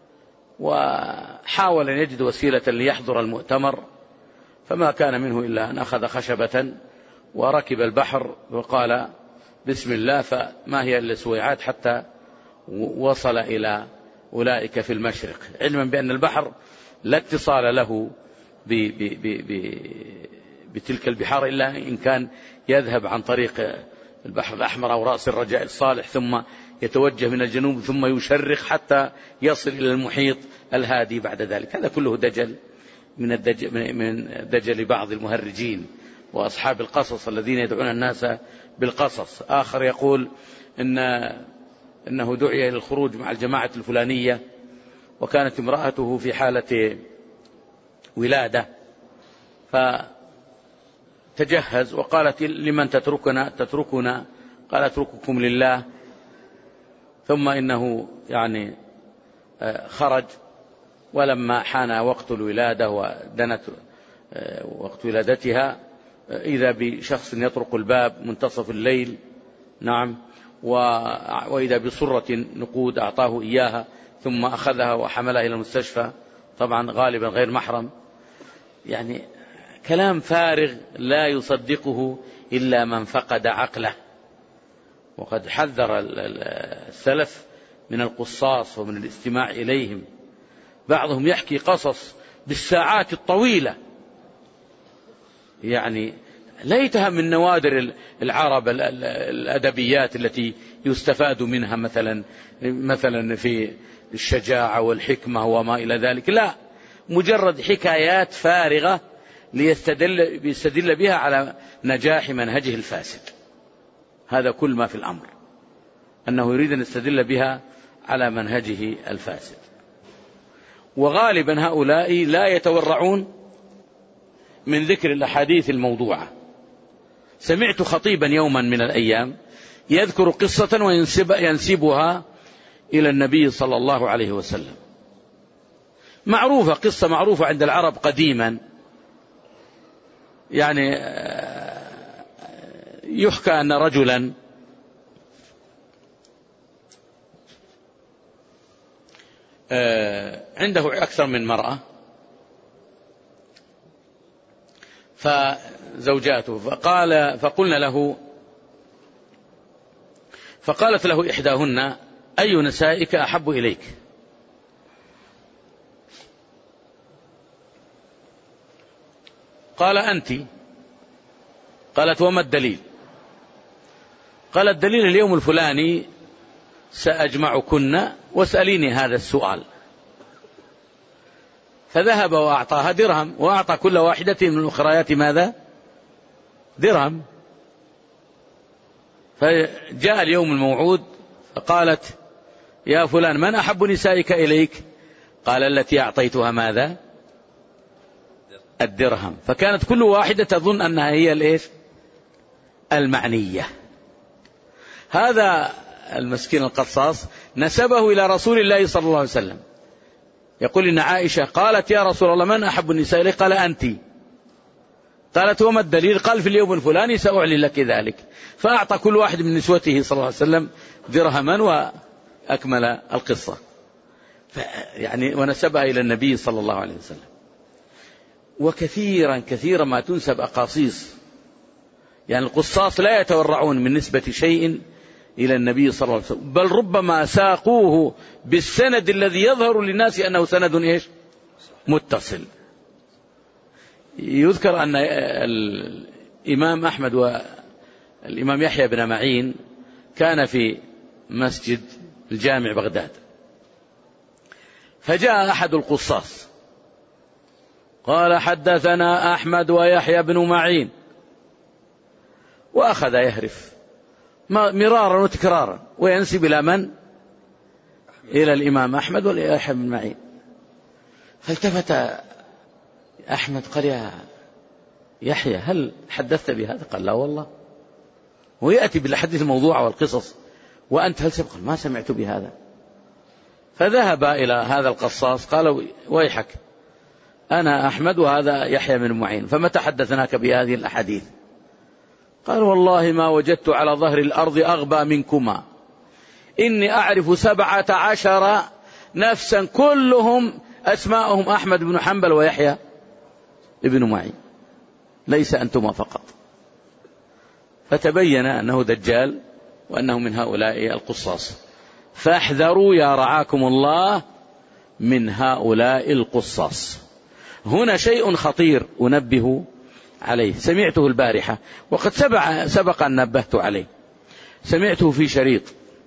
وحاول أن يجد وسيلة ليحضر المؤتمر، فما كان منه إلا أن أخذ خشبة وركب البحر وقال بسم الله، فما هي إلا سويعات حتى وصل إلى أولئك في المشرق، علما بأن البحر لا اتصال له بتلك البحار إلا إن كان يذهب عن طريق البحر الأحمر أو رأس الرجاء الصالح، ثم يتوجه من الجنوب ثم يشرق حتى يصل إلى المحيط الهادي بعد ذلك. هذا كله دجل من دجل بعض المهرجين وأصحاب القصص الذين يدعون الناس بالقصص. آخر يقول إنه دعي إلى الخروج مع الجماعة الفلانية، وكانت امرأته في حالة ولادة، فتجهز وقالت لمن تتركنا؟ قال أترككم لله. ثم إنه يعني خرج، ولما حان وقت الولادة ودنت وقت ولادتها إذا بشخص يطرق الباب منتصف الليل، نعم، وإذا بصرة نقود أعطاه إياها ثم أخذها وحملها إلى المستشفى، طبعا غالبا غير محرم. يعني كلام فارغ لا يصدقه إلا من فقد عقله. وقد حذر السلف من القصاص ومن الاستماع إليهم. بعضهم يحكي قصص بالساعات الطويلة، يعني ليتها من نوادر العرب الأدبيات التي يستفاد منها مثلا في الشجاعة والحكمة وما إلى ذلك، لا، مجرد حكايات فارغة ليستدل بها على نجاح منهجه الفاسد. هذا كل ما في الأمر، أنه يريد أن يستدل بها على منهجه الفاسد. وغالبا هؤلاء لا يتورعون من ذكر الأحاديث الموضوعة. سمعت خطيبا يوما من الأيام يذكر قصة وينسبها إلى النبي صلى الله عليه وسلم، معروفة، قصة معروفة عند العرب قديما، يعني يحكى أن رجلا عنده أكثر من مرأة، فزوجاته فقالت له إحداهن أي نسائك أحب إليك؟ قال أنت. قالت وما الدليل؟ قال الدليل اليوم الفلاني سأجمعكن واسأليني هذا السؤال. فذهب وأعطاها درهم، وأعطى كل واحدة من الأخريات ماذا؟ درهم. فجاء اليوم الموعود فقالت يا فلان من أحب نسائك إليك؟ قال التي أعطيتها ماذا؟ الدرهم. فكانت كل واحدة تظن أنها هي المعنية. هذا المسكين القصاص نسبه إلى رسول الله صلى الله عليه وسلم، يقول إن عائشة قالت يا رسول الله من أحب النساء إليك؟ قال أنت. قالت وما الدليل؟ قال في اليوم الفلاني سأعلن لك ذلك. فأعطى كل واحد من نسوته صلى الله عليه وسلم درهما وأكمل القصة، يعني ونسبها إلى النبي صلى الله عليه وسلم. وكثيرا ما تنسب أقاصيص، يعني القصاص لا يتورعون من نسبة شيء إلى النبي صلى الله عليه وسلم، بل ربما ساقوه بالسند الذي يظهر للناس أنه سند إيش؟ متصل. يذكر أن الإمام أحمد والإمام يحيى بن معين كان في مسجد الجامع بغداد، فجاء أحد القصاص قال حدثنا أحمد ويحيى بن معين، وأخذ يهرف مرارا وتكرارا وينسب إلى من؟ إلى الإمام أحمد ويحيى بن معين. فالتفت أحمد قال يا يحيى هل حدثت بهذا؟ قال لا والله. ويأتي بالحديث الموضوع والقصص وأنت هل سبق؟ قال ما سمعت بهذا. فذهب إلى هذا القصاص قال ويحك أنا أحمد وهذا يحيى بن معين، فمتى حدثناك بهذه الأحاديث؟ قال والله ما وجدت على ظهر الأرض أغبى منكما، إني أعرف 17 نفسا كلهم أسماءهم أحمد بن حنبل ويحيى ابن معين، ليس أنتما فقط. فتبين أنه دجال وأنه من هؤلاء القصاص. فاحذروا يا رعاكم الله من هؤلاء القصاص. هنا شيء خطير أنبه عليه، سمعته البارحة وقد سبق أن نبهت عليه، سمعته في شريط،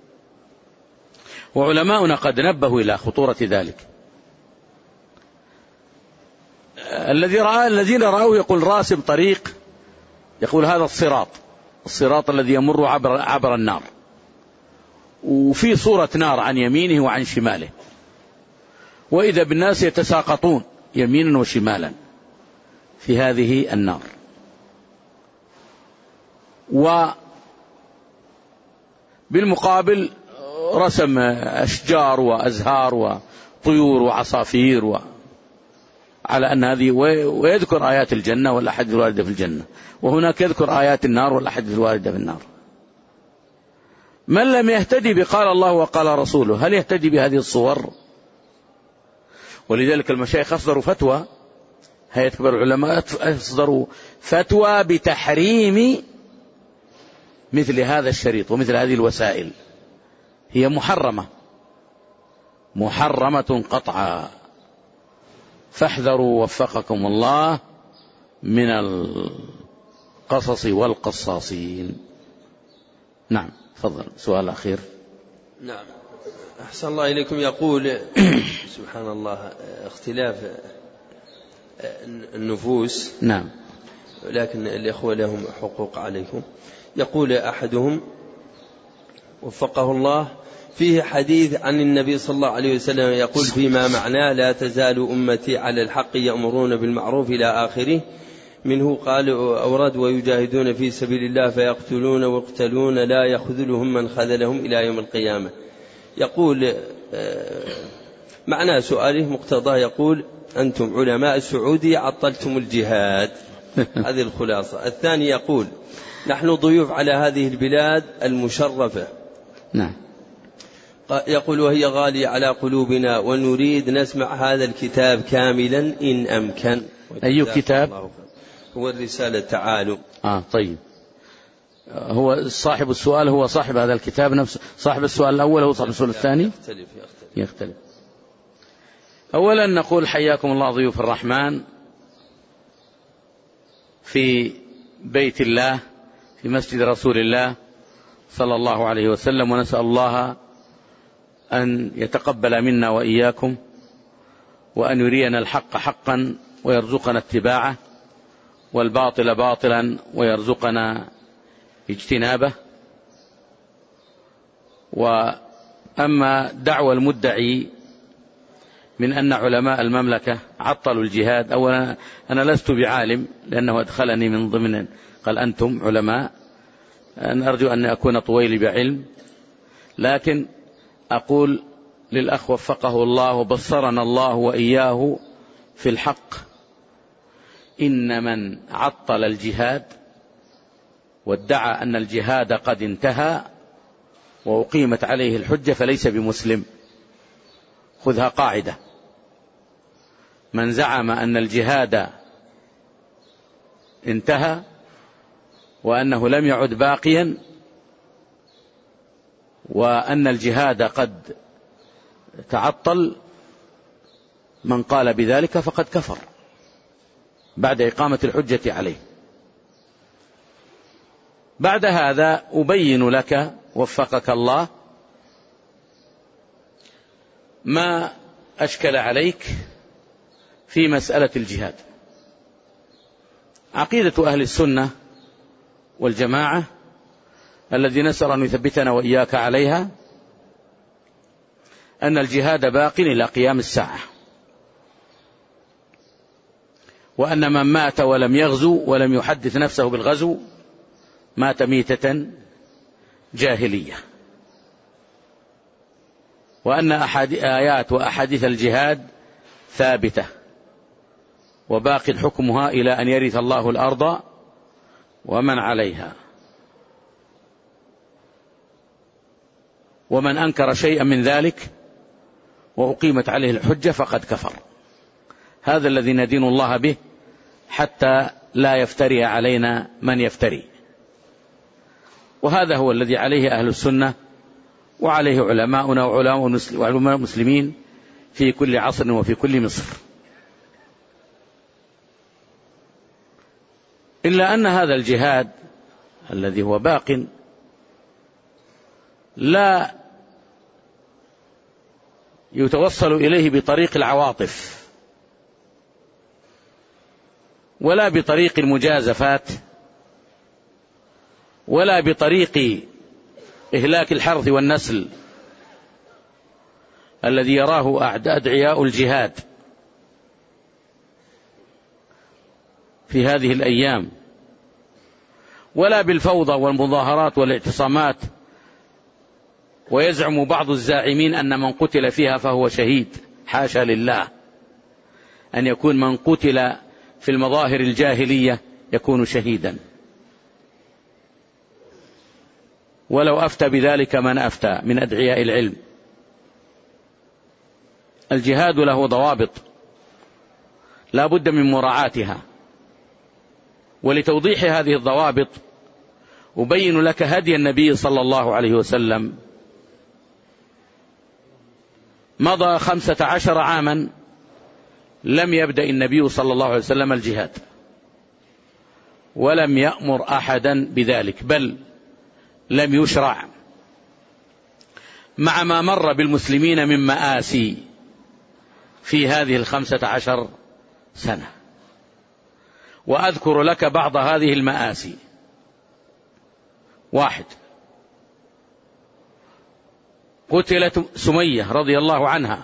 وعلماؤنا قد نبهوا إلى خطورة ذلك. الذين رأوه يقول راسم طريق، يقول هذا الصراط الذي يمر عبر النار، وفي صورة نار عن يمينه وعن شماله، وإذا بالناس يتساقطون يمينا وشمالا في هذه النار. وبالمقابل رسم أشجار وأزهار وطيور وعصافير على أن هذه، ويذكر آيات الجنة والأحاديث الواردة في الجنة، وهناك يذكر آيات النار والأحاديث الواردة في النار. من لم يهتدي بقال الله وقال رسوله هل يهتدي بهذه الصور؟ ولذلك المشايخ أصدروا فتوى، هيئة كبار العلماء أصدروا فتوى بتحريم مثل هذا الشريط ومثل هذه الوسائل، هي محرمة قطعا. فاحذروا وفقكم الله من القصص والقصاصين. نعم تفضل. سؤال أخير. نعم أحسن الله إليكم. يقول سبحان الله اختلاف النفوس، نعم، لكن الإخوة لهم حقوق عليكم. يقول أحدهم وفقه الله فيه حديث عن النبي صلى الله عليه وسلم يقول فيما معناه لا تزال أمتي على الحق يأمرون بالمعروف إلى آخره، منه قال أورد ويجاهدون في سبيل الله فيقتلون ويقتلون لا يخذلهم من خذلهم إلى يوم القيامة. يقول معنى سؤاله مقتضاه، يقول أنتم علماء السعودية عطلتم الجهاد. هذه الخلاصة. الثاني يقول نحن ضيوف على هذه البلاد المشرفة، نعم، يقول وهي غالية على قلوبنا ونريد نسمع هذا الكتاب كاملا إن أمكن. أي كتاب؟ هو الرسالة تعالوا. طيب، هو صاحب السؤال هو صاحب هذا الكتاب نفسه؟ صاحب السؤال الأول هو صاحب السؤال الثاني؟ يختلف. أولا نقول حياكم الله ضيوف الرحمن في بيت الله في مسجد رسول الله صلى الله عليه وسلم، ونسأل الله أن يتقبل منا وإياكم، وأن يرينا الحق حقا ويرزقنا اتباعه، والباطل باطلا ويرزقنا اجتنابه. وأما دعوى المدعي من أن علماء المملكة عطلوا الجهاد، أولا أنا لست بعالم لأنه أدخلني من ضمن قال أنتم علماء، أنا أرجو أن أكون طويل بعلم، لكن أقول للأخ وفقه الله وبصرنا الله وإياه في الحق، إن من عطل الجهاد وادعى أن الجهاد قد انتهى وأقيمت عليه الحجة فليس بمسلم. خذها قاعدة: من زعم أن الجهاد انتهى وأنه لم يعد باقيا وأن الجهاد قد تعطل، من قال بذلك فقد كفر بعد إقامة الحجة عليه. بعد هذا أبين لك وفقك الله ما أشكل عليك في مسألة الجهاد. عقيدة أهل السنة والجماعة الذي نسأل أن يثبتنا وإياك عليها أن الجهاد باق إلى قيام الساعة، وأن من مات ولم يغزو ولم يحدث نفسه بالغزو مات ميتة جاهلية، وأن آيات وأحاديث الجهاد ثابتة وباق حكمها إلى أن يرث الله الأرض ومن عليها. ومن أنكر شيئا من ذلك وأقيمت عليه الحجة فقد كفر. هذا الذي ندين الله به حتى لا يفتري علينا من يفتري، وهذا هو الذي عليه أهل السنة وعليه علماؤنا وعلماء المسلمين في كل عصر وفي كل مصر. إلا أن هذا الجهاد الذي هو باق لا يتوصل إليه بطريق العواطف ولا بطريق المجازفات ولا بطريق إهلاك الحرث والنسل الذي يراه أدعياء الجهاد في هذه الأيام، ولا بالفوضى والمظاهرات والاعتصامات. ويزعم بعض الزاعمين أن من قتل فيها فهو شهيد. حاشا لله أن يكون من قتل في المظاهر الجاهلية يكون شهيدا، ولو أفتى بذلك من أفتى من أدعياء العلم. الجهاد له ضوابط لا بد من مراعاتها، ولتوضيح هذه الضوابط أبين لك هدي النبي صلى الله عليه وسلم. مضى 15 عاما لم يبدأ النبي صلى الله عليه وسلم الجهاد، ولم يأمر أحدا بذلك، بل لم يشرع، مع ما مر بالمسلمين من مآسي في هذه 15 سنة. وأذكر لك بعض هذه المآسي. 1. قتلت سمية رضي الله عنها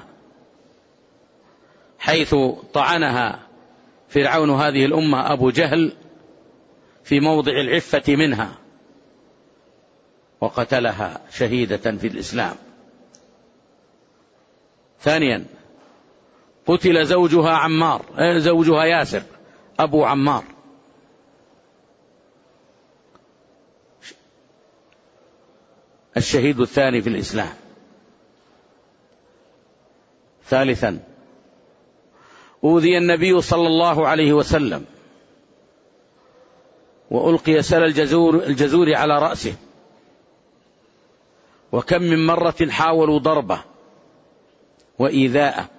حيث طعنها فرعون هذه الأمة أبو جهل في موضع العفة منها وقتلها شهيدة في الإسلام. 2. قتل زوجها ياسر أبو عمار الشهيد الثاني في الإسلام. 3. أوذي النبي صلى الله عليه وسلم وألقي سل الجزور على رأسه، وكم من مرة حاولوا ضربه وإيذاءه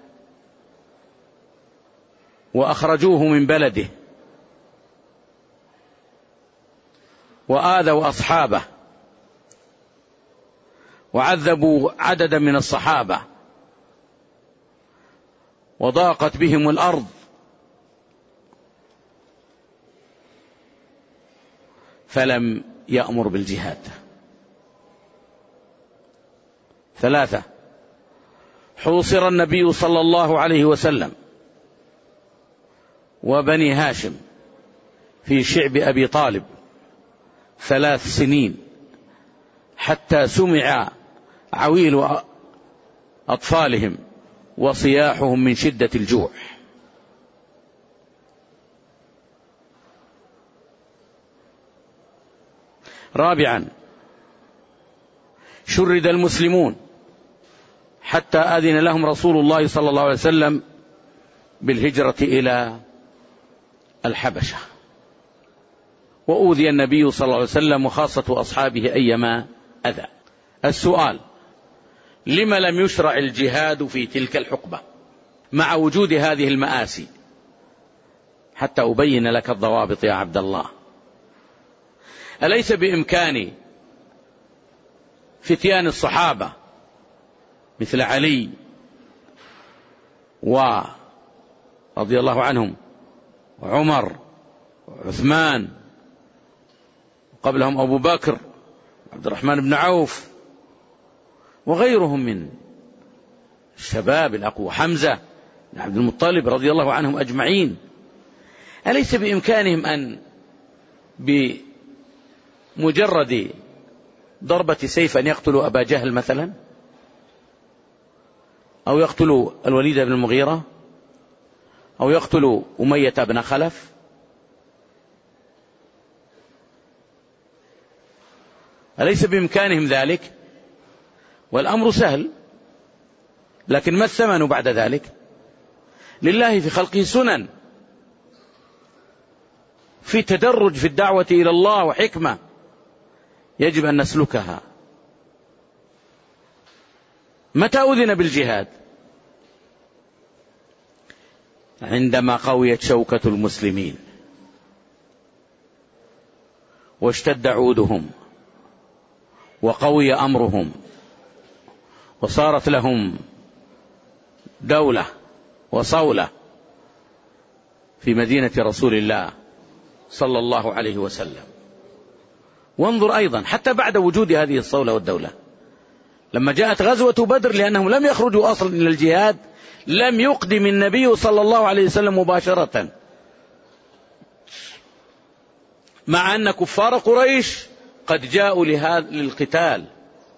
وأخرجوه من بلده وآذوا أصحابه وعذبوا عددا من الصحابة وضاقت بهم الأرض، فلم يأمر بالجهاد. 3. حوصر النبي صلى الله عليه وسلم وبني هاشم في شعب أبي طالب 3 سنين حتى سمع عويل أطفالهم وصياحهم من شدة الجوع. رابعا، شرد المسلمون حتى أذن لهم رسول الله صلى الله عليه وسلم بالهجرة إلى الحبشة، وأوذي النبي صلى الله عليه وسلم وخاصة أصحابه أيما أذى. السؤال: لما لم يشرع الجهاد في تلك الحقبة مع وجود هذه المآسي؟ حتى أبين لك الضوابط يا عبد الله. أليس بإمكان فتيان الصحابة مثل علي رضي الله عنهم وعمر وعثمان، وقبلهم أبو بكر عبد الرحمن بن عوف وغيرهم من الشباب الأقوى، حمزة بن عبد المطلب رضي الله عنهم أجمعين، أليس بإمكانهم أن بمجرد ضربة سيف أن يقتلوا أبا جهل مثلا، أو يقتلوا الوليد بن المغيرة، أو يقتلوا أمية بن خلف؟ أليس بإمكانهم ذلك؟ والأمر سهل، لكن ما الثمن بعد ذلك؟ لله في خلقه سنن، في تدرج في الدعوة إلى الله وحكمة يجب أن نسلكها. متى أذن بالجهاد؟ عندما قويت شوكة المسلمين واشتد عودهم وقوي أمرهم وصارت لهم دولة وصولة في مدينة رسول الله صلى الله عليه وسلم. وانظر أيضا حتى بعد وجود هذه الصولة والدولة، لما جاءت غزوة بدر لأنهم لم يخرجوا أصلا إلى الجهاد، لم يقدم النبي صلى الله عليه وسلم مباشرة، مع أن كفار قريش قد جاءوا للقتال،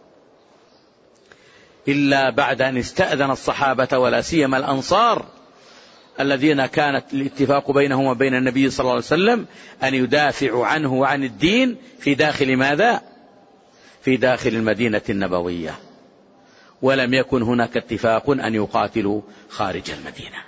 إلا بعد أن استأذن الصحابة ولا سيما الأنصار الذين كانت الاتفاق بينهم وبين النبي صلى الله عليه وسلم أن يدافعوا عنه وعن الدين في داخل ماذا؟ في داخل المدينة النبوية، ولم يكن هناك اتفاق أن يقاتلوا خارج المدينة.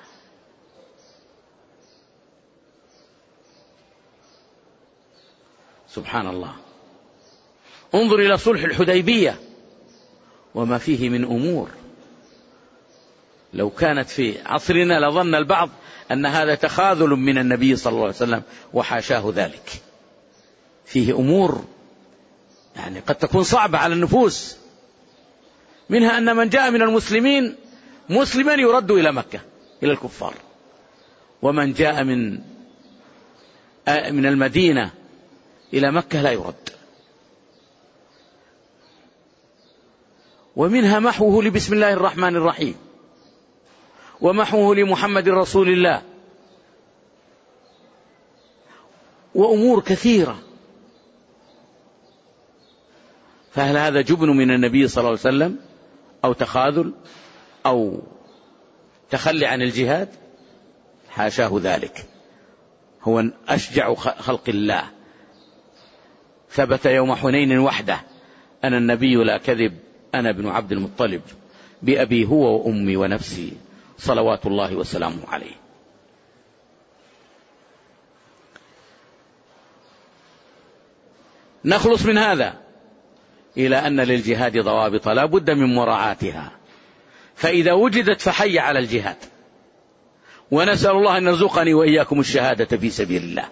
سبحان الله. انظر إلى صلح الحديبية وما فيه من أمور، لو كانت في عصرنا لظن البعض أن هذا تخاذل من النبي صلى الله عليه وسلم، وحاشاه ذلك. فيه أمور يعني قد تكون صعبة على النفوس، منها أن من جاء من المسلمين مسلما يرد إلى مكة إلى الكفار، ومن جاء من المدينة إلى مكة لا يرد. ومنها محوه لبسم الله الرحمن الرحيم، ومحوه لمحمد رسول الله، وأمور كثيرة. فهل هذا جبن من النبي صلى الله عليه وسلم أو تخاذل أو تخلي عن الجهاد؟ حاشاه ذلك، هو أشجع خلق الله. ثبت يوم حنين وحده أنا النبي لا كذب، أنا ابن عبد المطلب بأبي هو وأمي ونفسي صلوات الله وسلامه عليه. نخلص من هذا إلى أن للجهاد ضوابط لا بد من مراعاتها، فإذا وجدت فحي على الجهاد، ونسأل الله أن يرزقني وإياكم الشهادة في سبيل الله،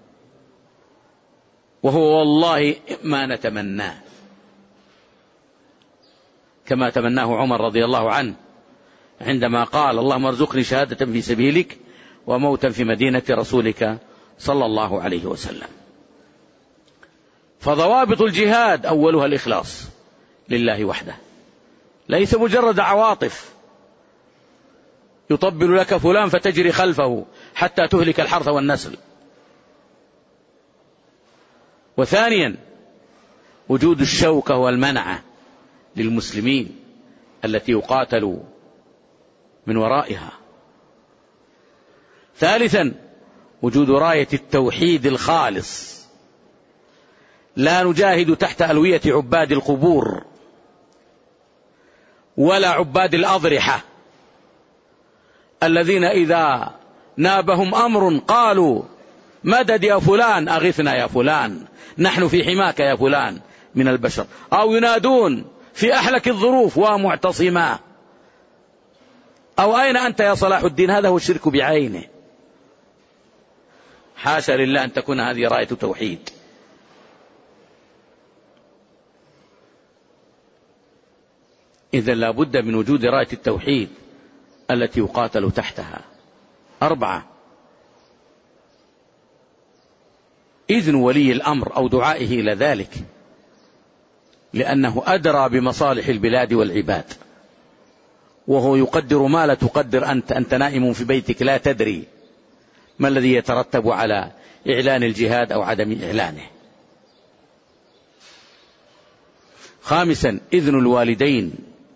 وهو والله ما نتمناه كما تمناه عمر رضي الله عنه عندما قال اللهم ارزقني شهادة في سبيلك وموتا في مدينة رسولك صلى الله عليه وسلم. فضوابط الجهاد أولها الإخلاص لله وحده، ليس مجرد عواطف يطبل لك فلان فتجري خلفه حتى تهلك الحرث والنسل. وثانيا وجود الشوكة والمنعة للمسلمين التي يقاتلوا من ورائها. ثالثا وجود راية التوحيد الخالص لا نجاهد تحت ألوية عباد القبور ولا عباد الأضرحة الذين إذا نابهم أمر قالوا مدد يا فلان، أغثنا يا فلان، نحن في حماك يا فلان من البشر، أو ينادون في أحلك الظروف ومعتصما، أو أين أنت يا صلاح الدين. هذا هو الشرك بعينه. حاشا لله أن تكون هذه راية توحيد. إذن لا بد من وجود راية التوحيد التي يقاتل تحتها. 4، إذن ولي الأمر أو دعائه إلى ذلك، لأنه أدرى بمصالح البلاد والعباد، وهو يقدر ما لا تقدر أنت نائم في بيتك لا تدري ما الذي يترتب على إعلان الجهاد أو عدم إعلانه. 5، إذن الوالدين،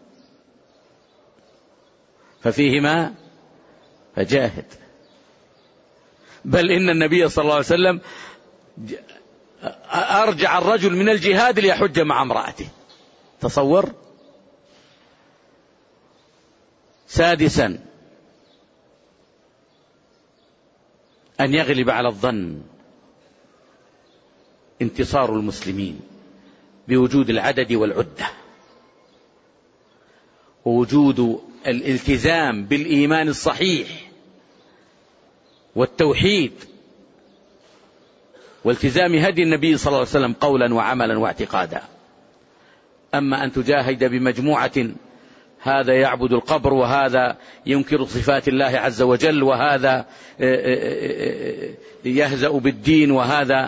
ففيهما فجاهد. بل إن النبي صلى الله عليه وسلم أرجع الرجل من الجهاد ليحج مع امرأته، تصور. 6، أن يغلب على الظن انتصار المسلمين بوجود العدد والعدة، ووجود الالتزام بالإيمان الصحيح والتوحيد والتزام هدي النبي صلى الله عليه وسلم قولا وعملا واعتقادا. أما أن تجاهد بمجموعة هذا يعبد القبر، وهذا ينكر صفات الله عز وجل، وهذا يهزأ بالدين، وهذا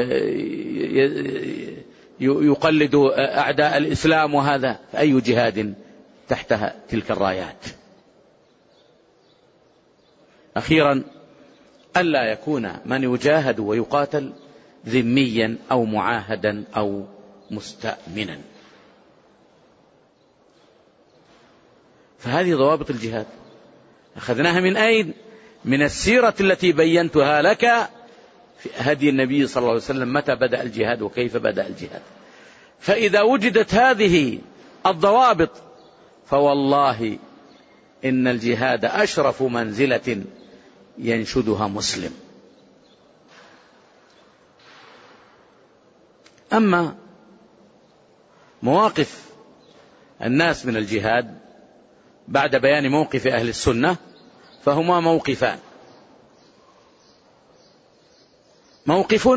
يقلد أعداء الإسلام، وهذا أي جهاد تحتها تلك الرايات. أخيرا، ألا يكون من يجاهد ويقاتل ذميا أو معاهدا أو مستأمنا. فهذه ضوابط الجهاد أخذناها من أين؟ من السيرة التي بينتها لك في هدي النبي صلى الله عليه وسلم متى بدأ الجهاد وكيف بدأ الجهاد. فإذا وجدت هذه الضوابط فوالله إن الجهاد أشرف منزلة ينشدها مسلم. أما مواقف الناس من الجهاد بعد بيان موقف أهل السنة فهما موقفان: موقف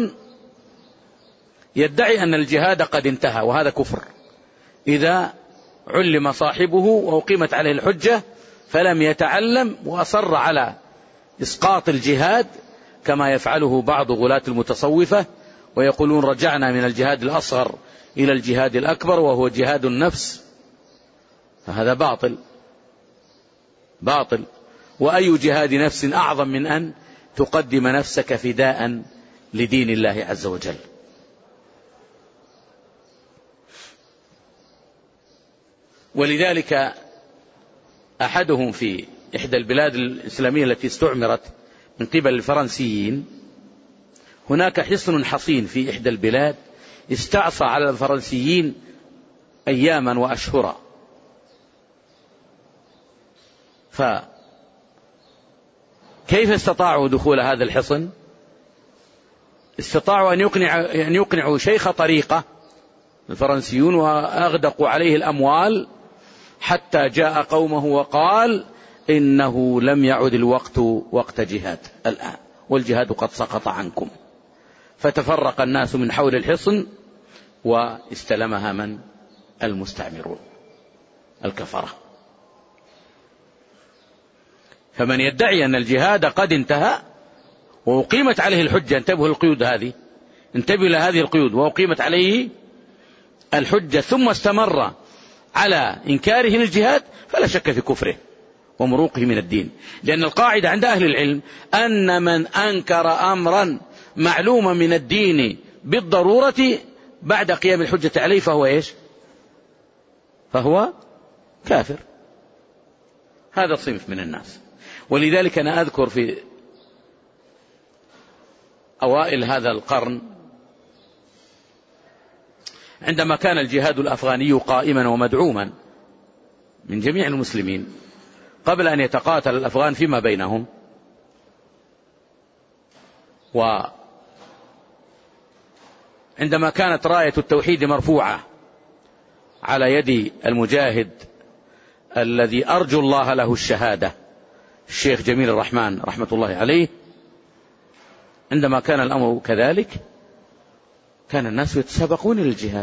يدعي أن الجهاد قد انتهى، وهذا كفر إذا علم صاحبه وأقيمت عليه الحجة فلم يتعلم وأصر على إسقاط الجهاد، كما يفعله بعض غلاة المتصوفة ويقولون رجعنا من الجهاد الأصغر إلى الجهاد الأكبر وهو جهاد النفس. فهذا باطل باطل. وأي جهاد نفس أعظم من أن تقدم نفسك فداء لدين الله عز وجل. ولذلك أحدهم في إحدى البلاد الإسلامية التي استعمرت من قبل الفرنسيين، هناك حصن حصين في إحدى البلاد استعصى على الفرنسيين أياما وأشهرا. فكيف استطاعوا دخول هذا الحصن؟ استطاعوا أن يقنعوا شيخ طريقة الفرنسيون وأغدقوا عليه الأموال حتى جاء قومه وقال إنه لم يعد الوقت وقت جهاد الآن، والجهاد قد سقط عنكم. فتفرق الناس من حول الحصن واستلمها من؟ المستعمرون الكفرة. فمن يدعي أن الجهاد قد انتهى وأقيمت عليه الحجة، انتبهوا القيود هذه، انتبهوا إلى هذه القيود، وأقيمت عليه الحجة ثم استمر على إنكاره للجهاد، فلا شك في كفره ومروقه من الدين. لأن القاعدة عند أهل العلم أن من أنكر أمرا معلوما من الدين بالضرورة بعد قيام الحجة عليه فهو إيش؟ فهو كافر. هذا صنف من الناس. ولذلك أنا أذكر في أوائل هذا القرن عندما كان الجهاد الأفغاني قائما ومدعوما من جميع المسلمين قبل أن يتقاتل الأفغان فيما بينهم، وعندما كانت راية التوحيد مرفوعة على يد المجاهد الذي أرجو الله له الشهادة الشيخ جميل الرحمن رحمة الله عليه، عندما كان الأمر كذلك كان الناس يتسابقون للجهاد،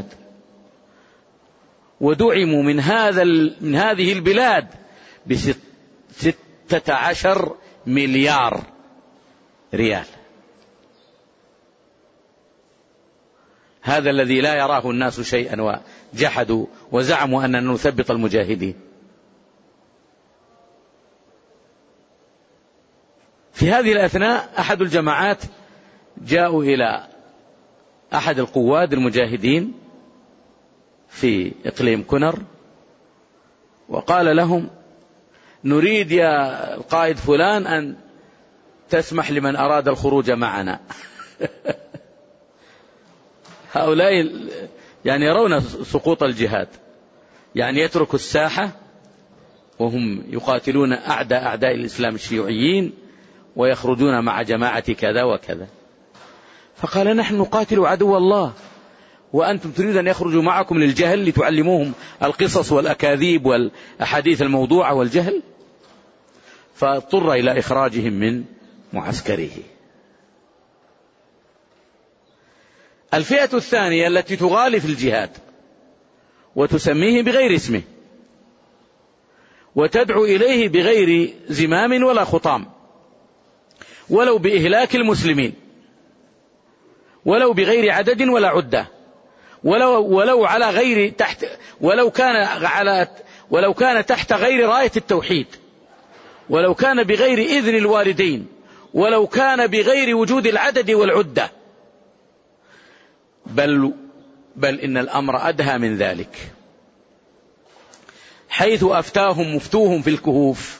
ودعموا من هذه البلاد ب16 مليار ريال. هذا الذي لا يراه الناس شيئا وجحدوا وزعموا أننا نثبط المجاهدين. في هذه الأثناء أحد الجماعات جاءوا إلى أحد القواد المجاهدين في إقليم كنر وقال لهم: نريد يا القائد فلان أن تسمح لمن أراد الخروج معنا. هؤلاء يعني يرون سقوط الجهاد، يعني يتركوا الساحة وهم يقاتلون أعداء الإسلام الشيوعيين ويخرجون مع جماعة كذا وكذا. فقال: نحن نقاتل عدو الله وأنتم تريدون أن يخرجوا معكم للجهل لتعلموهم القصص والأكاذيب والأحاديث الموضوعة والجهل. فاضطر إلى إخراجهم من معسكره. الفئة الثانية التي تغالي في الجهاد وتسميه بغير اسمه وتدعو إليه بغير زمام ولا خطام، ولو بإهلاك المسلمين، ولو بغير عدد ولا عدة، ولو على غير تحت، ولو كان تحت غير راية التوحيد، ولو كان بغير إذن الوالدين، ولو كان بغير وجود العدد والعدة، بل إن الأمر أدهى من ذلك، حيث أفتاهم مفتوهم في الكهوف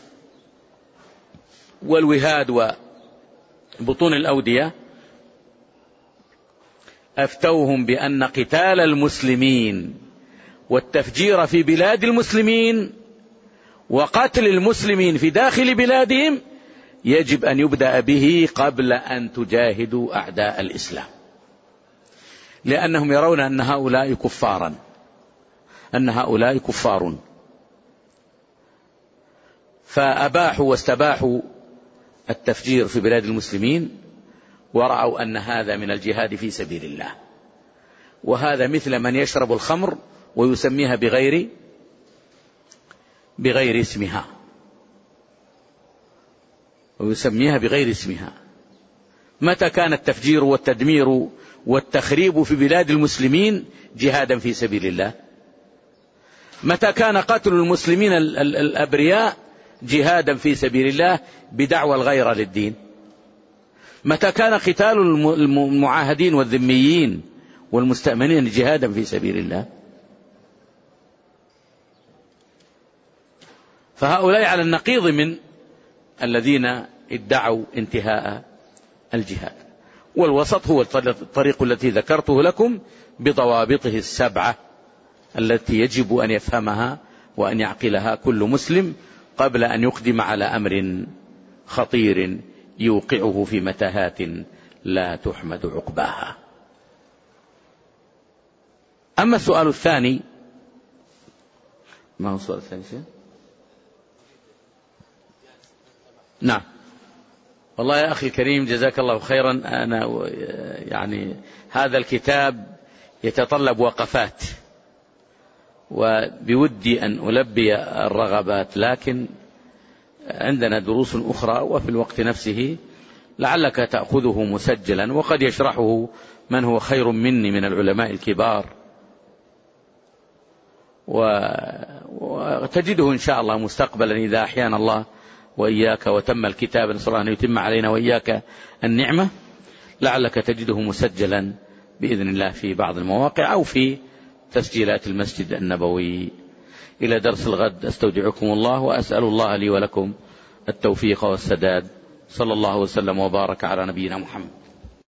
والوهاد وبطون الأودية، أفتوهم بأن قتال المسلمين والتفجير في بلاد المسلمين وقتل المسلمين في داخل بلادهم يجب أن يبدأ به قبل أن تجاهدوا أعداء الإسلام، لأنهم يرون أن هؤلاء كفار، فأباحوا واستباحوا التفجير في بلاد المسلمين، ورأوا أن هذا من الجهاد في سبيل الله. وهذا مثل من يشرب الخمر ويسميها بغير اسمها. متى كان التفجير والتدمير والتخريب في بلاد المسلمين جهادا في سبيل الله؟ متى كان قتل المسلمين الأبرياء جهادا في سبيل الله بدعوى الغيرة للدين؟ متى كان قتال المعاهدين والذميين والمستأمنين جهادا في سبيل الله؟ فهؤلاء على النقيض من الذين ادعوا انتهاء الجهاد. والوسط هو الطريق التي ذكرته لكم بضوابطه السبعة التي يجب أن يفهمها وأن يعقلها كل مسلم قبل أن يقدم على أمر خطير يوقعه في متاهات لا تحمد عقباها. أما السؤال الثاني، ما هو السؤال الثاني؟ نعم، والله يا أخي الكريم جزاك الله خيرا. أنا يعني هذا الكتاب يتطلب وقفات، وبودي أن ألبي الرغبات، لكن عندنا دروس أخرى وفي الوقت نفسه لعلك تأخذه مسجلا، وقد يشرحه من هو خير مني من العلماء الكبار، وتجده إن شاء الله مستقبلا إذا أحيانا الله وإياك وتم الكتاب، نسأل الله أن يتم علينا وإياك النعمة، لعلك تجده مسجلا بإذن الله في بعض المواقع أو في تسجيلات المسجد النبوي. إلى درس الغد أستودعكم الله، وأسأل الله لي ولكم التوفيق والسداد. صلى الله وسلم وبارك على نبينا محمد.